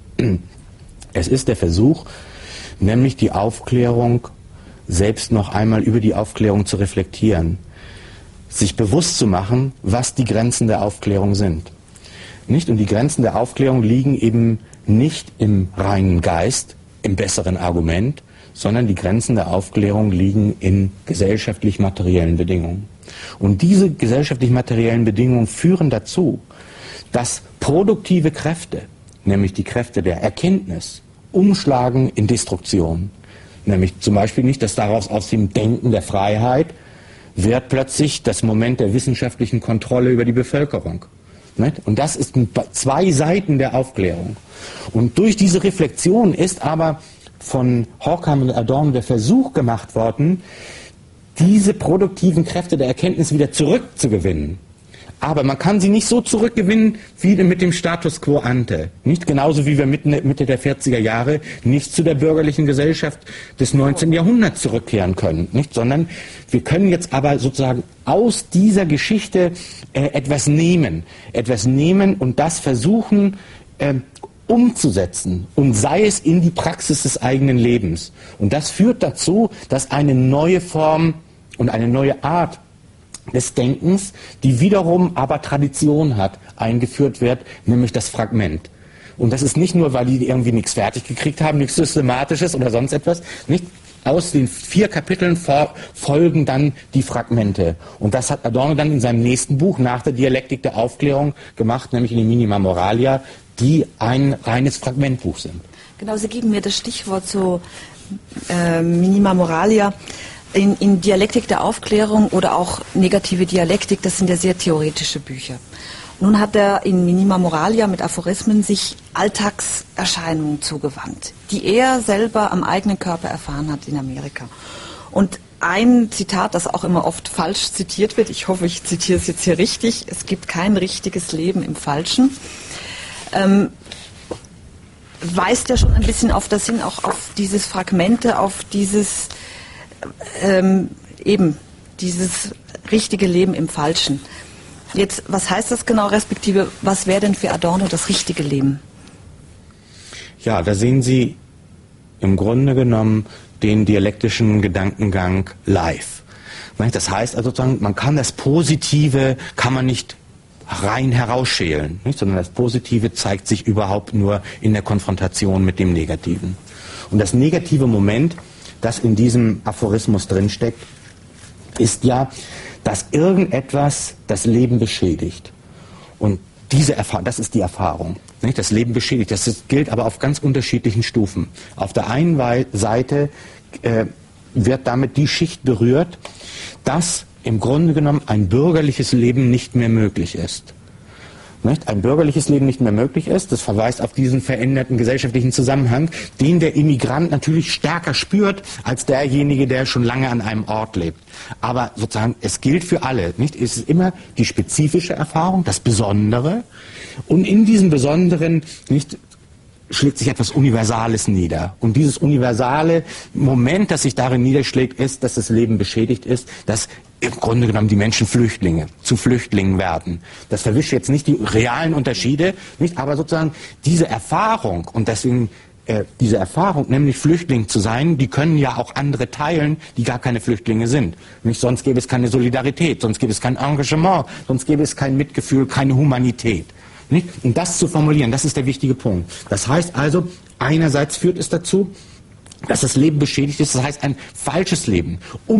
Es ist der Versuch, nämlich die Aufklärung selbst noch einmal über die Aufklärung zu reflektieren, sich bewusst zu machen, was die Grenzen der Aufklärung sind. Nicht? Und die Grenzen der Aufklärung liegen eben nicht im reinen Geist, im besseren Argument, sondern die Grenzen der Aufklärung liegen in gesellschaftlich-materiellen Bedingungen. Und diese gesellschaftlich-materiellen Bedingungen führen dazu, dass produktive Kräfte, nämlich die Kräfte der Erkenntnis, umschlagen in Destruktion. Nämlich zum Beispiel nicht, dass daraus aus dem Denken der Freiheit wird plötzlich das Moment der wissenschaftlichen Kontrolle über die Bevölkerung. Und das ist zwei Seiten der Aufklärung. Und durch diese Reflexion ist aber von Horkheimer und Adorno der Versuch gemacht worden, diese produktiven Kräfte der Erkenntnis wieder zurückzugewinnen. Aber man kann sie nicht so zurückgewinnen wie mit dem Status quo ante. Nicht genauso wie wir Mitte der 40er Jahre nicht zu der bürgerlichen Gesellschaft des 19. Jahrhunderts zurückkehren können. Nicht? Sondern wir können jetzt aber sozusagen aus dieser Geschichte etwas nehmen und das versuchen umzusetzen, und sei es in die Praxis des eigenen Lebens. Und das führt dazu, dass eine neue Form und eine neue Art des Denkens, die wiederum aber Tradition hat, eingeführt wird, nämlich das Fragment. Und das ist nicht nur, weil die irgendwie nichts fertig gekriegt haben, nichts Systematisches oder sonst etwas, nicht? Aus den 4 Kapiteln folgen dann die Fragmente. Und das hat Adorno dann in seinem nächsten Buch nach der Dialektik der Aufklärung gemacht, nämlich in den Minima Moralia, die ein reines Fragmentbuch sind. Genau, Sie geben mir das Stichwort zu Minima Moralia. In Dialektik der Aufklärung oder auch negative Dialektik, das sind ja sehr theoretische Bücher. Nun hat er in Minima Moralia mit Aphorismen sich Alltagserscheinungen zugewandt, die er selber am eigenen Körper erfahren hat in Amerika. Und ein Zitat, das auch immer oft falsch zitiert wird, ich hoffe, ich zitiere es jetzt hier richtig: Es gibt kein richtiges Leben im Falschen. Weist ja schon ein bisschen auf das hin, auch auf dieses Fragmente, auf dieses eben dieses richtige Leben im Falschen. Jetzt, was heißt das genau, respektive, was wäre denn für Adorno das richtige Leben? Ja, da sehen Sie im Grunde genommen den dialektischen Gedankengang live. Das heißt also, man kann das Positive, kann man nicht rein herausschälen, nicht? Sondern das Positive zeigt sich überhaupt nur in der Konfrontation mit dem Negativen. Und das negative Moment, das in diesem Aphorismus drinsteckt, ist ja, dass irgendetwas das Leben beschädigt. Und diese Erfahrung, das ist die Erfahrung. Nicht? Das Leben beschädigt. Das gilt aber auf ganz unterschiedlichen Stufen. Auf der einen Seite wird damit die Schicht berührt, dass im Grunde genommen ein bürgerliches Leben nicht mehr möglich ist. Nicht? Ein bürgerliches Leben nicht mehr möglich ist, das verweist auf diesen veränderten gesellschaftlichen Zusammenhang, den der Immigrant natürlich stärker spürt, als derjenige, der schon lange an einem Ort lebt. Aber sozusagen, es gilt für alle. Nicht? Es ist immer die spezifische Erfahrung, das Besondere. Und in diesem Besonderen nicht schlägt sich etwas Universales nieder. Und dieses universale Moment, das sich darin niederschlägt, ist, dass das Leben beschädigt ist, dass im Grunde genommen die Menschen zu Flüchtlingen werden. Das verwischt jetzt nicht die realen Unterschiede, nicht, aber sozusagen diese Erfahrung, und deswegen diese Erfahrung, nämlich Flüchtling zu sein, die können ja auch andere teilen, die gar keine Flüchtlinge sind. Nicht, sonst gäbe es keine Solidarität, sonst gäbe es kein Engagement, sonst gäbe es kein Mitgefühl, keine Humanität. Nicht? Und das zu formulieren, das ist der wichtige Punkt. Das heißt also, einerseits führt es dazu, dass das Leben beschädigt ist, das heißt ein falsches Leben.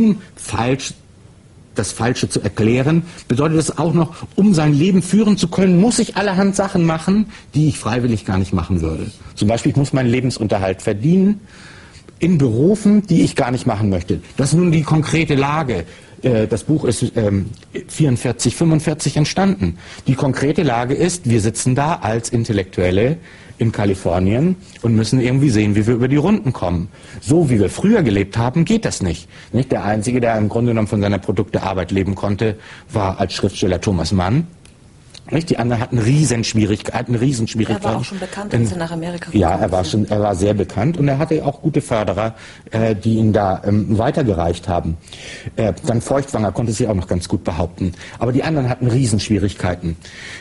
Das Falsche zu erklären, bedeutet es auch noch, um sein Leben führen zu können, muss ich allerhand Sachen machen, die ich freiwillig gar nicht machen würde. Zum Beispiel, ich muss meinen Lebensunterhalt verdienen in Berufen, die ich gar nicht machen möchte. Das ist nun die konkrete Lage. Das Buch ist 44, 45 entstanden. Die konkrete Lage ist, wir sitzen da als Intellektuelle in Kalifornien und müssen irgendwie sehen, wie wir über die Runden kommen. So wie wir früher gelebt haben, geht das nicht. Der Einzige, der im Grunde genommen von seiner Produktearbeit leben konnte, war als Schriftsteller Thomas Mann. Die anderen hatten Riesenschwierigkeiten. Er war auch schon bekannt, als er nach Amerika kam. Ja, er war sehr bekannt und er hatte auch gute Förderer, die ihn da weitergereicht haben. Dann Feuchtwanger konnte sich auch noch ganz gut behaupten. Aber die anderen hatten Riesenschwierigkeiten.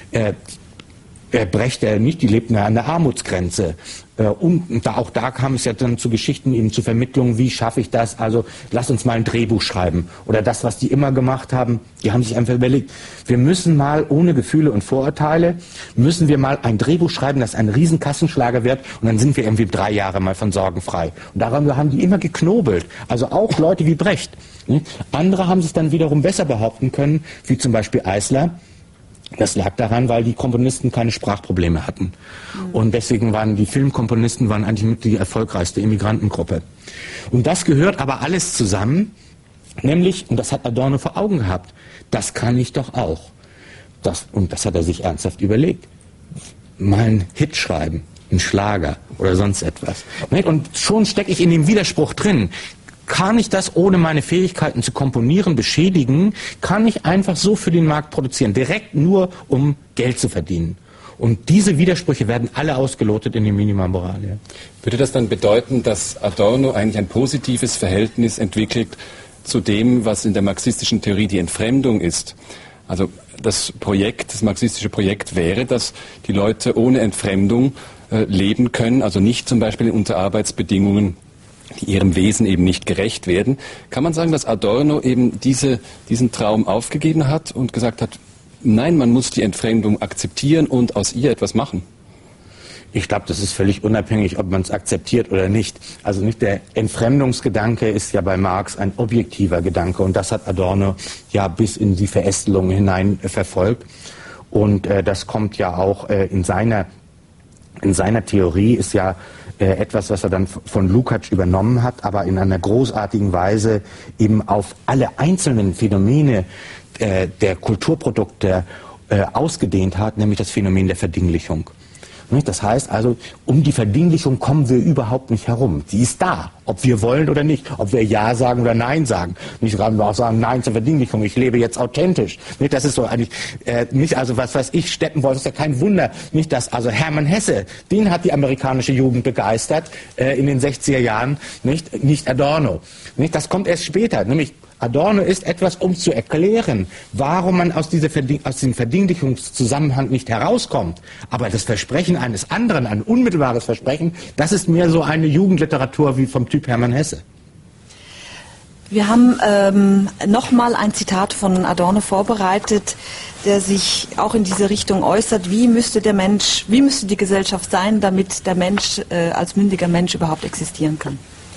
Brecht nicht, die lebten ja an der Armutsgrenze. Und auch da kam es ja dann zu Geschichten, eben zu Vermittlungen, wie schaffe ich das? Also lass uns mal ein Drehbuch schreiben. Oder das, was die immer gemacht haben, die haben sich einfach überlegt, wir müssen mal ohne Gefühle und Vorurteile, müssen wir mal ein Drehbuch schreiben, das ein Riesenkassenschlager wird und dann sind wir irgendwie 3 Jahre mal von Sorgen frei. Und daran haben die immer geknobelt. Also auch Leute wie Brecht. Andere haben sich dann wiederum besser behaupten können, wie zum Beispiel Eisler. Das lag daran, weil die Komponisten keine Sprachprobleme hatten. Und deswegen waren die Filmkomponisten eigentlich mit die erfolgreichste Immigrantengruppe. Und das gehört aber alles zusammen, nämlich, und das hat Adorno vor Augen gehabt, das kann ich doch auch. Und das hat er sich ernsthaft überlegt. Mal einen Hit schreiben, einen Schlager oder sonst etwas. Und schon stecke ich in dem Widerspruch drin. Kann ich das, ohne meine Fähigkeiten zu komponieren, beschädigen? Kann ich einfach so für den Markt produzieren, direkt nur, um Geld zu verdienen? Und diese Widersprüche werden alle ausgelotet in dem Minima Moralia. Würde das dann bedeuten, dass Adorno eigentlich ein positives Verhältnis entwickelt zu dem, was in der marxistischen Theorie die Entfremdung ist? Also das marxistische Projekt wäre, dass die Leute ohne Entfremdung leben können, also nicht zum Beispiel unter Arbeitsbedingungen, die ihrem Wesen eben nicht gerecht werden. Kann man sagen, dass Adorno eben diesen Traum aufgegeben hat und gesagt hat, nein, man muss die Entfremdung akzeptieren und aus ihr etwas machen? Ich glaube, das ist völlig unabhängig, ob man es akzeptiert oder nicht. Also nicht der Entfremdungsgedanke ist ja bei Marx ein objektiver Gedanke und das hat Adorno ja bis in die Verästelung hinein verfolgt. Und das kommt ja auch in seiner Theorie ist ja etwas, was er dann von Lukács übernommen hat, aber in einer großartigen Weise eben auf alle einzelnen Phänomene der Kulturprodukte ausgedehnt hat, nämlich das Phänomen der Verdinglichung. Das heißt also, um die Verdinglichung kommen wir überhaupt nicht herum. Sie ist da, ob wir wollen oder nicht, ob wir Ja sagen oder Nein sagen. Nicht gerade wir auch sagen, Nein zur Verdinglichung, ich lebe jetzt authentisch. Nicht, das ist so eigentlich, nicht also was weiß ich, Steppenwolf, ist ja kein Wunder. Nicht, dass also Hermann Hesse, den hat die amerikanische Jugend begeistert in den 60er Jahren, nicht Adorno. Nicht, das kommt erst später, nämlich Adorno ist etwas, um zu erklären, warum man aus diesem Verdinglichungszusammenhang nicht herauskommt. Aber das Versprechen eines anderen, ein unmittelbares Versprechen, das ist mehr so eine Jugendliteratur wie vom Typ Hermann Hesse. Wir haben nochmal ein Zitat von Adorno vorbereitet, der sich auch in diese Richtung äußert. Wie müsste die Gesellschaft sein, damit der Mensch als mündiger Mensch überhaupt existieren kann?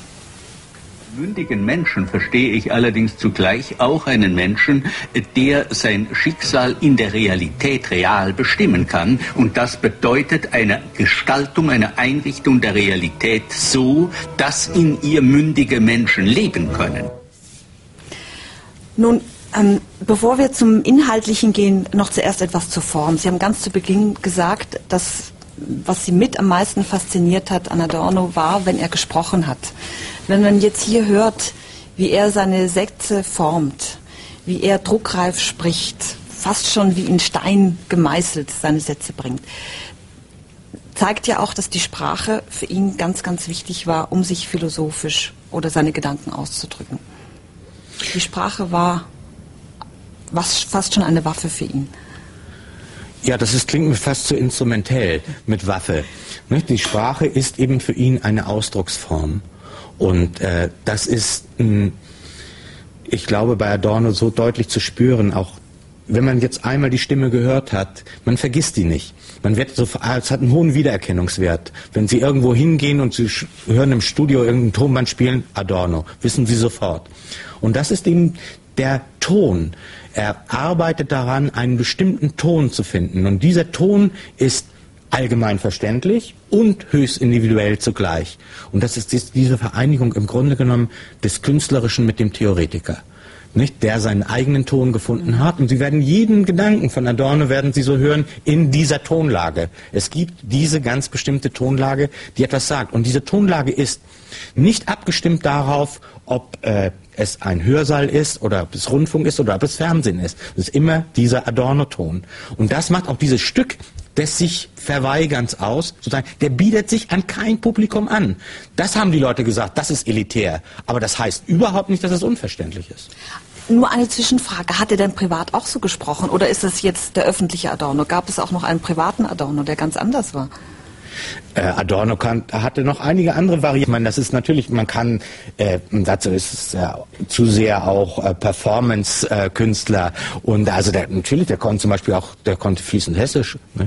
Mündigen Menschen verstehe ich allerdings zugleich auch einen Menschen, der sein Schicksal in der Realität real bestimmen kann. Und das bedeutet eine Gestaltung, eine Einrichtung der Realität so, dass in ihr mündige Menschen leben können. Nun Bevor wir zum Inhaltlichen gehen, noch zuerst etwas zur Form. Sie haben ganz zu Beginn gesagt, dass was Sie mit am meisten fasziniert hat an Adorno war, wenn er gesprochen hat. Wenn man jetzt hier hört, wie er seine Sätze formt, wie er druckreif spricht, fast schon wie in Stein gemeißelt seine Sätze bringt, zeigt ja auch, dass die Sprache für ihn ganz, ganz wichtig war, um sich philosophisch oder seine Gedanken auszudrücken. Die Sprache war fast schon eine Waffe für ihn. Ja, klingt mir fast zu instrumentell mit Waffe. Nicht? Die Sprache ist eben für ihn eine Ausdrucksform. Und das ist, ich glaube, bei Adorno so deutlich zu spüren, auch wenn man jetzt einmal die Stimme gehört hat, man vergisst die nicht. Man wird so, es hat einen hohen Wiedererkennungswert. Wenn Sie irgendwo hingehen und Sie hören im Studio irgendein Tonband spielen, Adorno, wissen Sie sofort. Und das ist eben der Ton. Er arbeitet daran, einen bestimmten Ton zu finden. Und dieser Ton ist allgemein verständlich und höchst individuell zugleich. Und das ist diese Vereinigung im Grunde genommen des Künstlerischen mit dem Theoretiker. Nicht, der seinen eigenen Ton gefunden hat. Und Sie werden jeden Gedanken von Adorno, werden Sie so hören, in dieser Tonlage. Es gibt diese ganz bestimmte Tonlage, die etwas sagt. Und diese Tonlage ist nicht abgestimmt darauf, ob es ein Hörsaal ist oder ob es Rundfunk ist oder ob es Fernsehen ist. Es ist immer dieser Adorno-Ton. Und das macht auch dieses Stück des sich Verweigerns aus, sozusagen, der bietet sich an kein Publikum an. Das haben die Leute gesagt, das ist elitär. Aber das heißt überhaupt nicht, dass es unverständlich ist. Nur eine Zwischenfrage, hat er denn privat auch so gesprochen oder ist das jetzt der öffentliche Adorno? Gab es auch noch einen privaten Adorno, der ganz anders war? Adorno hatte noch einige andere Varianten. Ich meine, das ist natürlich, man kann, dazu ist es zu sehr auch Performance-Künstler und also natürlich, der konnte fließend Hessisch. Ne?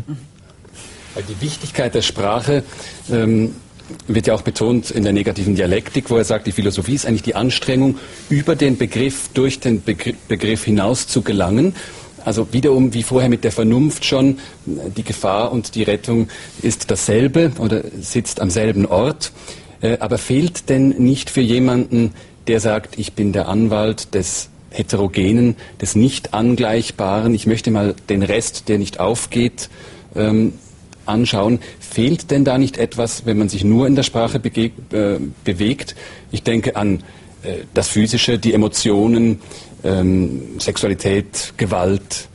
Die Wichtigkeit der Sprache wird ja auch betont in der negativen Dialektik, wo er sagt, die Philosophie ist eigentlich die Anstrengung, über den Begriff, durch den Begriff hinaus zu gelangen. Also wiederum, wie vorher mit der Vernunft schon, die Gefahr und die Rettung ist dasselbe oder sitzt am selben Ort. Aber fehlt denn nicht für jemanden, der sagt, ich bin der Anwalt des Heterogenen, des Nicht-Angleichbaren, ich möchte mal den Rest, der nicht aufgeht, anschauen. Fehlt denn da nicht etwas, wenn man sich nur in der Sprache bewegt? Ich denke an das Physische, die Emotionen, Sexualität, Gewalt,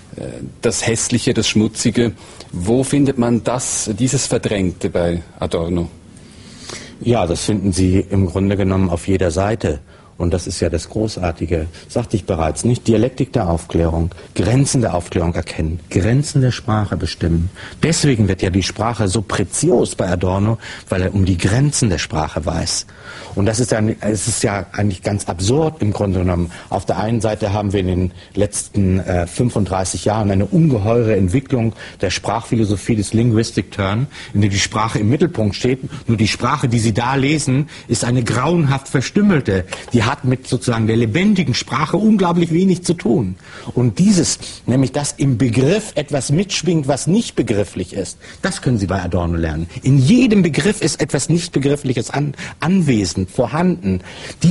das Hässliche, das Schmutzige. Wo findet man dieses Verdrängte bei Adorno? Ja, das finden Sie im Grunde genommen auf jeder Seite. Und das ist ja das Großartige, sagte ich bereits, nicht? Dialektik der Aufklärung, Grenzen der Aufklärung erkennen, Grenzen der Sprache bestimmen. Deswegen wird ja die Sprache so prezios bei Adorno, weil er um die Grenzen der Sprache weiß. Und es ist ja eigentlich ganz absurd im Grunde genommen. Auf der einen Seite haben wir in den letzten 35 Jahren eine ungeheure Entwicklung der Sprachphilosophie des Linguistic Turn, in der die Sprache im Mittelpunkt steht. Nur die Sprache, die Sie da lesen, ist eine grauenhaft verstümmelte. Die hat mit sozusagen der lebendigen Sprache unglaublich wenig zu tun. Und nämlich dass im Begriff etwas mitschwingt, was nicht begrifflich ist, das können Sie bei Adorno lernen. In jedem Begriff ist etwas nicht Begriffliches anwesend, vorhanden.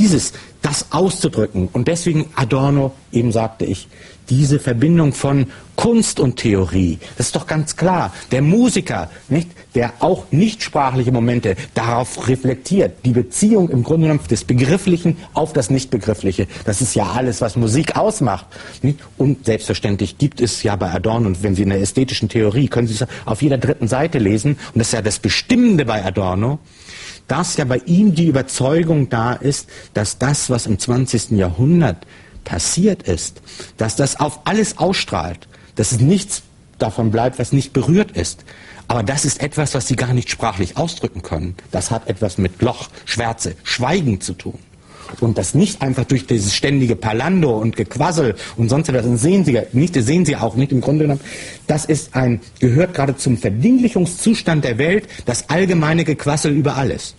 Das auszudrücken. Und deswegen Adorno, eben sagte ich, diese Verbindung von Kunst und Theorie, das ist doch ganz klar. Der Musiker, nicht, der auch nichtsprachliche Momente darauf reflektiert, die Beziehung im Grunde genommen des Begrifflichen auf das Nichtbegriffliche, das ist ja alles, was Musik ausmacht. Nicht? Und selbstverständlich gibt es ja bei Adorno, und wenn Sie in der ästhetischen Theorie, können Sie es auf jeder dritten Seite lesen, und das ist ja das Bestimmende bei Adorno, dass ja bei ihm die Überzeugung da ist, dass das, was im 20. Jahrhundert passiert ist, dass das auf alles ausstrahlt, dass es nichts davon bleibt, was nicht berührt ist. Aber das ist etwas, was Sie gar nicht sprachlich ausdrücken können. Das hat etwas mit Loch, Schwärze, Schweigen zu tun. Und das nicht einfach durch dieses ständige Palando und Gequassel und sonst etwas. Das sehen Sie auch nicht im Grunde genommen. Das gehört gerade zum Verdinglichungszustand der Welt, das allgemeine Gequassel über alles.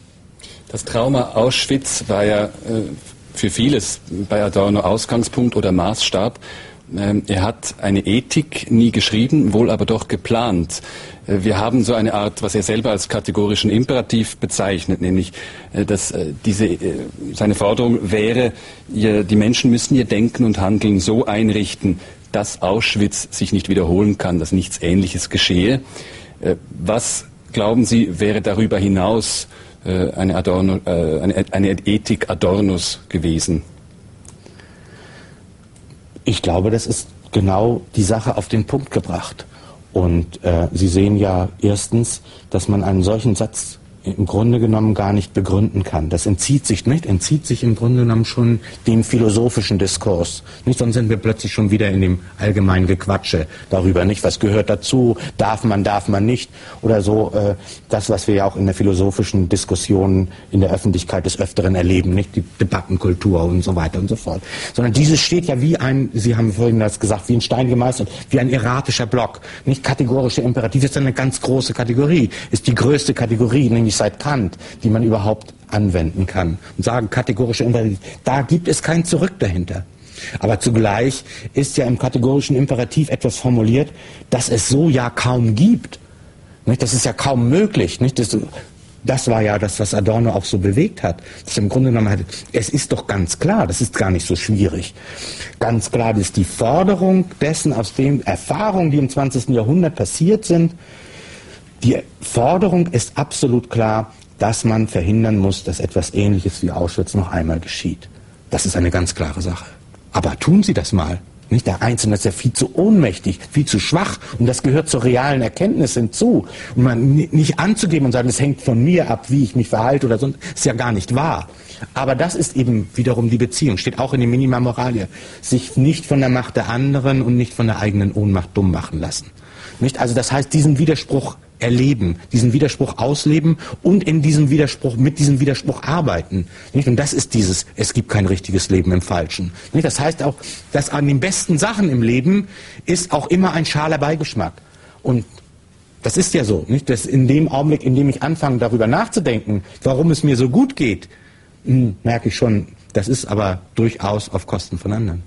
Das Trauma Auschwitz war ja für vieles bei Adorno Ausgangspunkt oder Maßstab. Er hat eine Ethik nie geschrieben, wohl aber doch geplant. Wir haben so eine Art, was er selber als kategorischen Imperativ bezeichnet, nämlich, dass seine Forderung wäre, die Menschen müssen ihr Denken und Handeln so einrichten, dass Auschwitz sich nicht wiederholen kann, dass nichts Ähnliches geschehe. Was, glauben Sie, wäre darüber hinaus eine Ethik Adornos gewesen? Ich glaube, das ist genau die Sache auf den Punkt gebracht. Und Sie sehen ja erstens, dass man einen solchen Satz im Grunde genommen gar nicht begründen kann. Das entzieht sich im Grunde genommen schon dem philosophischen Diskurs. Nicht, sonst sind wir plötzlich schon wieder in dem allgemeinen Gequatsche darüber, nicht, was gehört dazu, darf man nicht, oder so, das, was wir ja auch in der philosophischen Diskussion in der Öffentlichkeit des Öfteren erleben, nicht, die Debattenkultur und so weiter und so fort. Sondern dieses steht ja wie Sie haben vorhin das gesagt, wie ein Stein gemeißelt, wie ein erratischer Block. Nicht kategorische Imperativ ist eine ganz große Kategorie, ist die größte Kategorie, nämlich seit Kant, die man überhaupt anwenden kann. Und sagen, kategorische Imperativ, da gibt es kein Zurück dahinter. Aber zugleich ist ja im kategorischen Imperativ etwas formuliert, das es so ja kaum gibt. Nicht? Das ist ja kaum möglich. Nicht? Das war ja das, was Adorno auch so bewegt hat. Das im Grunde genommen hatte, es ist doch ganz klar, das ist gar nicht so schwierig. Ganz klar, das ist die Forderung dessen, aus den Erfahrungen, die im 20. Jahrhundert passiert sind. Die Forderung ist absolut klar, dass man verhindern muss, dass etwas Ähnliches wie Auschwitz noch einmal geschieht. Das ist eine ganz klare Sache. Aber tun Sie das mal. Nicht, der Einzelne ist ja viel zu ohnmächtig, viel zu schwach, und das gehört zur realen Erkenntnis hinzu. Und man nicht anzugeben und sagen, es hängt von mir ab, wie ich mich verhalte oder so, ist ja gar nicht wahr. Aber das ist eben wiederum die Beziehung, steht auch in den Minima Moralia. Sich nicht von der Macht der anderen und nicht von der eigenen Ohnmacht dumm machen lassen. Nicht? Also das heißt, diesen Widerspruch erleben, diesen Widerspruch ausleben und mit diesem Widerspruch arbeiten. Nicht? Und das ist es gibt kein richtiges Leben im Falschen. Nicht? Das heißt auch, dass an den besten Sachen im Leben ist auch immer ein schaler Beigeschmack. Und das ist ja so, nicht? Dass in dem Augenblick, in dem ich anfange, darüber nachzudenken, warum es mir so gut geht, merke ich schon, das ist aber durchaus auf Kosten von anderen.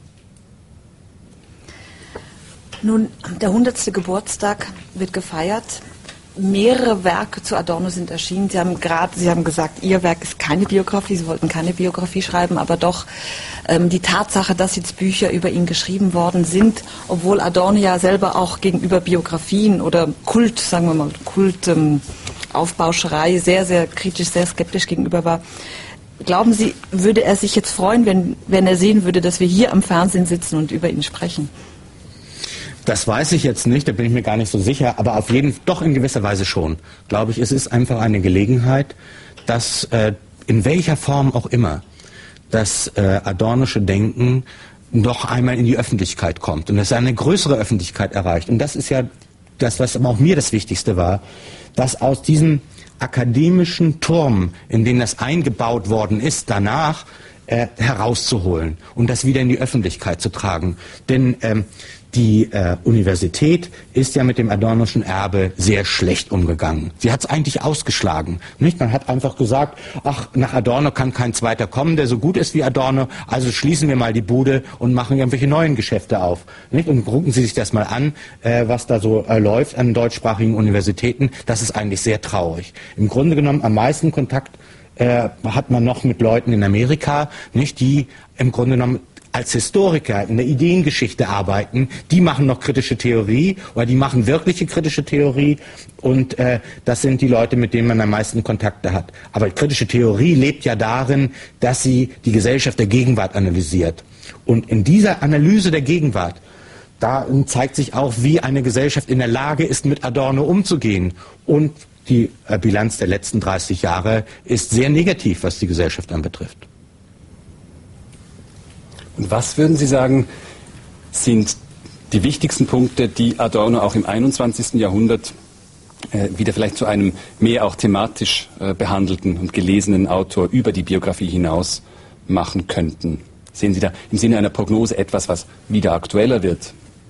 Nun, der 100. Geburtstag wird gefeiert. Mehrere Werke zu Adorno sind erschienen. Sie haben gesagt, Ihr Werk ist keine Biografie, Sie wollten keine Biografie schreiben, aber doch die Tatsache, dass jetzt Bücher über ihn geschrieben worden sind, obwohl Adorno ja selber auch gegenüber Biografien oder Kult, sagen wir mal, Aufbauscherei sehr, sehr kritisch, sehr skeptisch gegenüber war. Glauben Sie, würde er sich jetzt freuen, wenn er sehen würde, dass wir hier am Fernsehen sitzen und über ihn sprechen? Das weiß ich jetzt nicht, da bin ich mir gar nicht so sicher, aber auf jeden Fall doch in gewisser Weise schon. Glaube ich, es ist einfach eine Gelegenheit, dass in welcher Form auch immer das adornische Denken noch einmal in die Öffentlichkeit kommt und dass er eine größere Öffentlichkeit erreicht. Und das ist ja das, was auch mir das Wichtigste war, dass aus diesem akademischen Turm, in den das eingebaut worden ist, danach herauszuholen und das wieder in die Öffentlichkeit zu tragen. Denn die Universität ist ja mit dem adornoschen Erbe sehr schlecht umgegangen. Sie hat es eigentlich ausgeschlagen. Nicht? Man hat einfach gesagt, ach, nach Adorno kann kein zweiter kommen, der so gut ist wie Adorno, also schließen wir mal die Bude und machen irgendwelche neuen Geschäfte auf. Nicht? Und gucken Sie sich das mal an, was da so läuft an deutschsprachigen Universitäten. Das ist eigentlich sehr traurig. Im Grunde genommen am meisten Kontakt hat man noch mit Leuten in Amerika, nicht, die im Grunde genommen als Historiker in der Ideengeschichte arbeiten, die machen noch kritische Theorie oder die machen wirkliche kritische Theorie und das sind die Leute, mit denen man am meisten Kontakte hat. Aber kritische Theorie lebt ja darin, dass sie die Gesellschaft der Gegenwart analysiert. Und in dieser Analyse der Gegenwart, da zeigt sich auch, wie eine Gesellschaft in der Lage ist, mit Adorno umzugehen. Und die Bilanz der letzten 30 Jahre ist sehr negativ, was die Gesellschaft anbetrifft. Und was würden Sie sagen, sind die wichtigsten Punkte, die Adorno auch im 21. Jahrhundert wieder vielleicht zu einem mehr auch thematisch behandelten und gelesenen Autor über die Biografie hinaus machen könnten? Sehen Sie da im Sinne einer Prognose etwas, was wieder aktueller wird?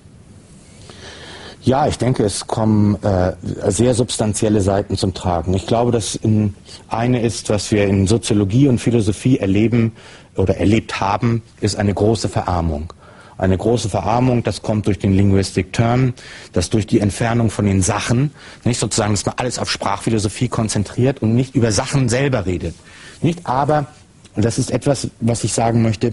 Ja, ich denke, es kommen sehr substanzielle Seiten zum Tragen. Ich glaube, dass eine ist, was wir in Soziologie und Philosophie erleben oder erlebt haben, ist eine große Verarmung. Eine große Verarmung, das kommt durch den Linguistic Turn, das durch die Entfernung von den Sachen, nicht sozusagen, dass man alles auf Sprachphilosophie konzentriert und nicht über Sachen selber redet. Nicht, aber, und das ist etwas, was ich sagen möchte,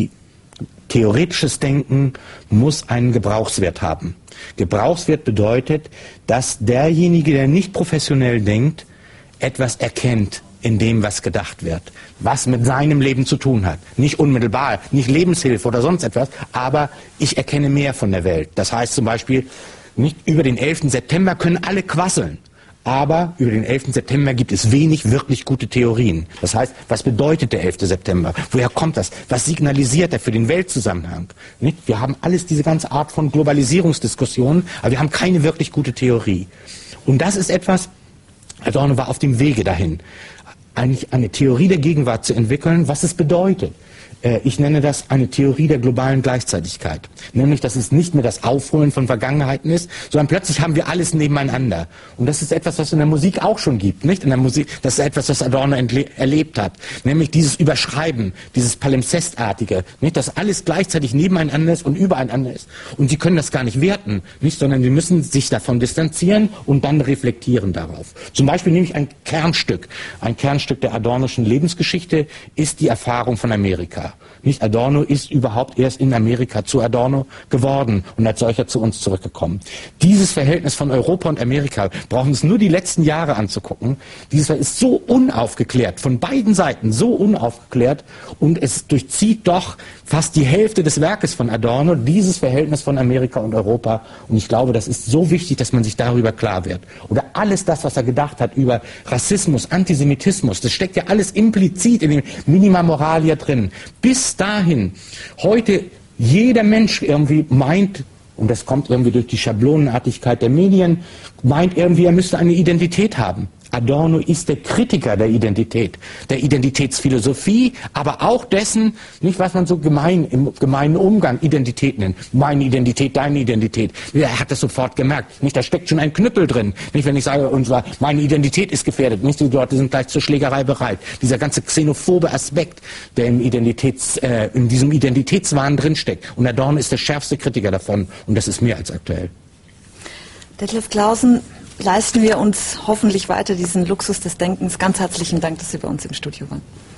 theoretisches Denken muss einen Gebrauchswert haben. Gebrauchswert bedeutet, dass derjenige, der nicht professionell denkt, etwas erkennt in dem, was gedacht wird, was mit seinem Leben zu tun hat. Nicht unmittelbar, nicht Lebenshilfe oder sonst etwas, aber ich erkenne mehr von der Welt. Das heißt zum Beispiel, nicht über den 11. September können alle quasseln, aber über den 11. September gibt es wenig wirklich gute Theorien. Das heißt, was bedeutet der 11. September? Woher kommt das? Was signalisiert er für den Weltzusammenhang? Nicht? Wir haben alles diese ganze Art von Globalisierungsdiskussionen, aber wir haben keine wirklich gute Theorie. Und das ist etwas, Adorno war auf dem Wege dahin, eigentlich eine Theorie der Gegenwart zu entwickeln, was es bedeutet. Ich nenne das eine Theorie der globalen Gleichzeitigkeit. Nämlich, dass es nicht mehr das Aufholen von Vergangenheiten ist, sondern plötzlich haben wir alles nebeneinander. Und das ist etwas, was es in der Musik auch schon gibt. Nicht in der Musik, das ist etwas, was Adorno erlebt hat. Nämlich dieses Überschreiben, dieses Palimpsestartige. Nicht, dass alles gleichzeitig nebeneinander ist und übereinander ist. Und sie können das gar nicht werten, nicht, sondern sie müssen sich davon distanzieren und dann reflektieren darauf. Zum Beispiel nehme ich ein Kernstück der Adornoschen Lebensgeschichte ist die Erfahrung von Amerika. Nicht, Adorno ist überhaupt erst in Amerika zu Adorno geworden und als solcher zu uns zurückgekommen. Dieses Verhältnis von Europa und Amerika, brauchen uns nur die letzten Jahre anzugucken, dieses ist so unaufgeklärt, von beiden Seiten so unaufgeklärt und es durchzieht doch fast die Hälfte des Werkes von Adorno, dieses Verhältnis von Amerika und Europa. Und ich glaube, das ist so wichtig, dass man sich darüber klar wird. Oder alles das, was er gedacht hat über Rassismus, Antisemitismus, das steckt ja alles implizit in dem Minima Moralia drin. Bis dahin, heute jeder Mensch irgendwie meint, und das kommt irgendwie durch die Schablonenartigkeit der Medien, meint irgendwie, er müsste eine Identität haben. Adorno ist der Kritiker der Identität, der Identitätsphilosophie, aber auch dessen, nicht was man so im gemeinen Umgang Identität nennt. Meine Identität, deine Identität. Er hat das sofort gemerkt. Nicht, da steckt schon ein Knüppel drin. Nicht, wenn ich sage, und zwar, meine Identität ist gefährdet. Nicht, die Leute sind gleich zur Schlägerei bereit. Dieser ganze xenophobe Aspekt, der in diesem Identitätswahn drinsteckt. Und Adorno ist der schärfste Kritiker davon. Und das ist mehr als aktuell. Detlef Clausen, leisten wir uns hoffentlich weiter diesen Luxus des Denkens. Ganz herzlichen Dank, dass Sie bei uns im Studio waren.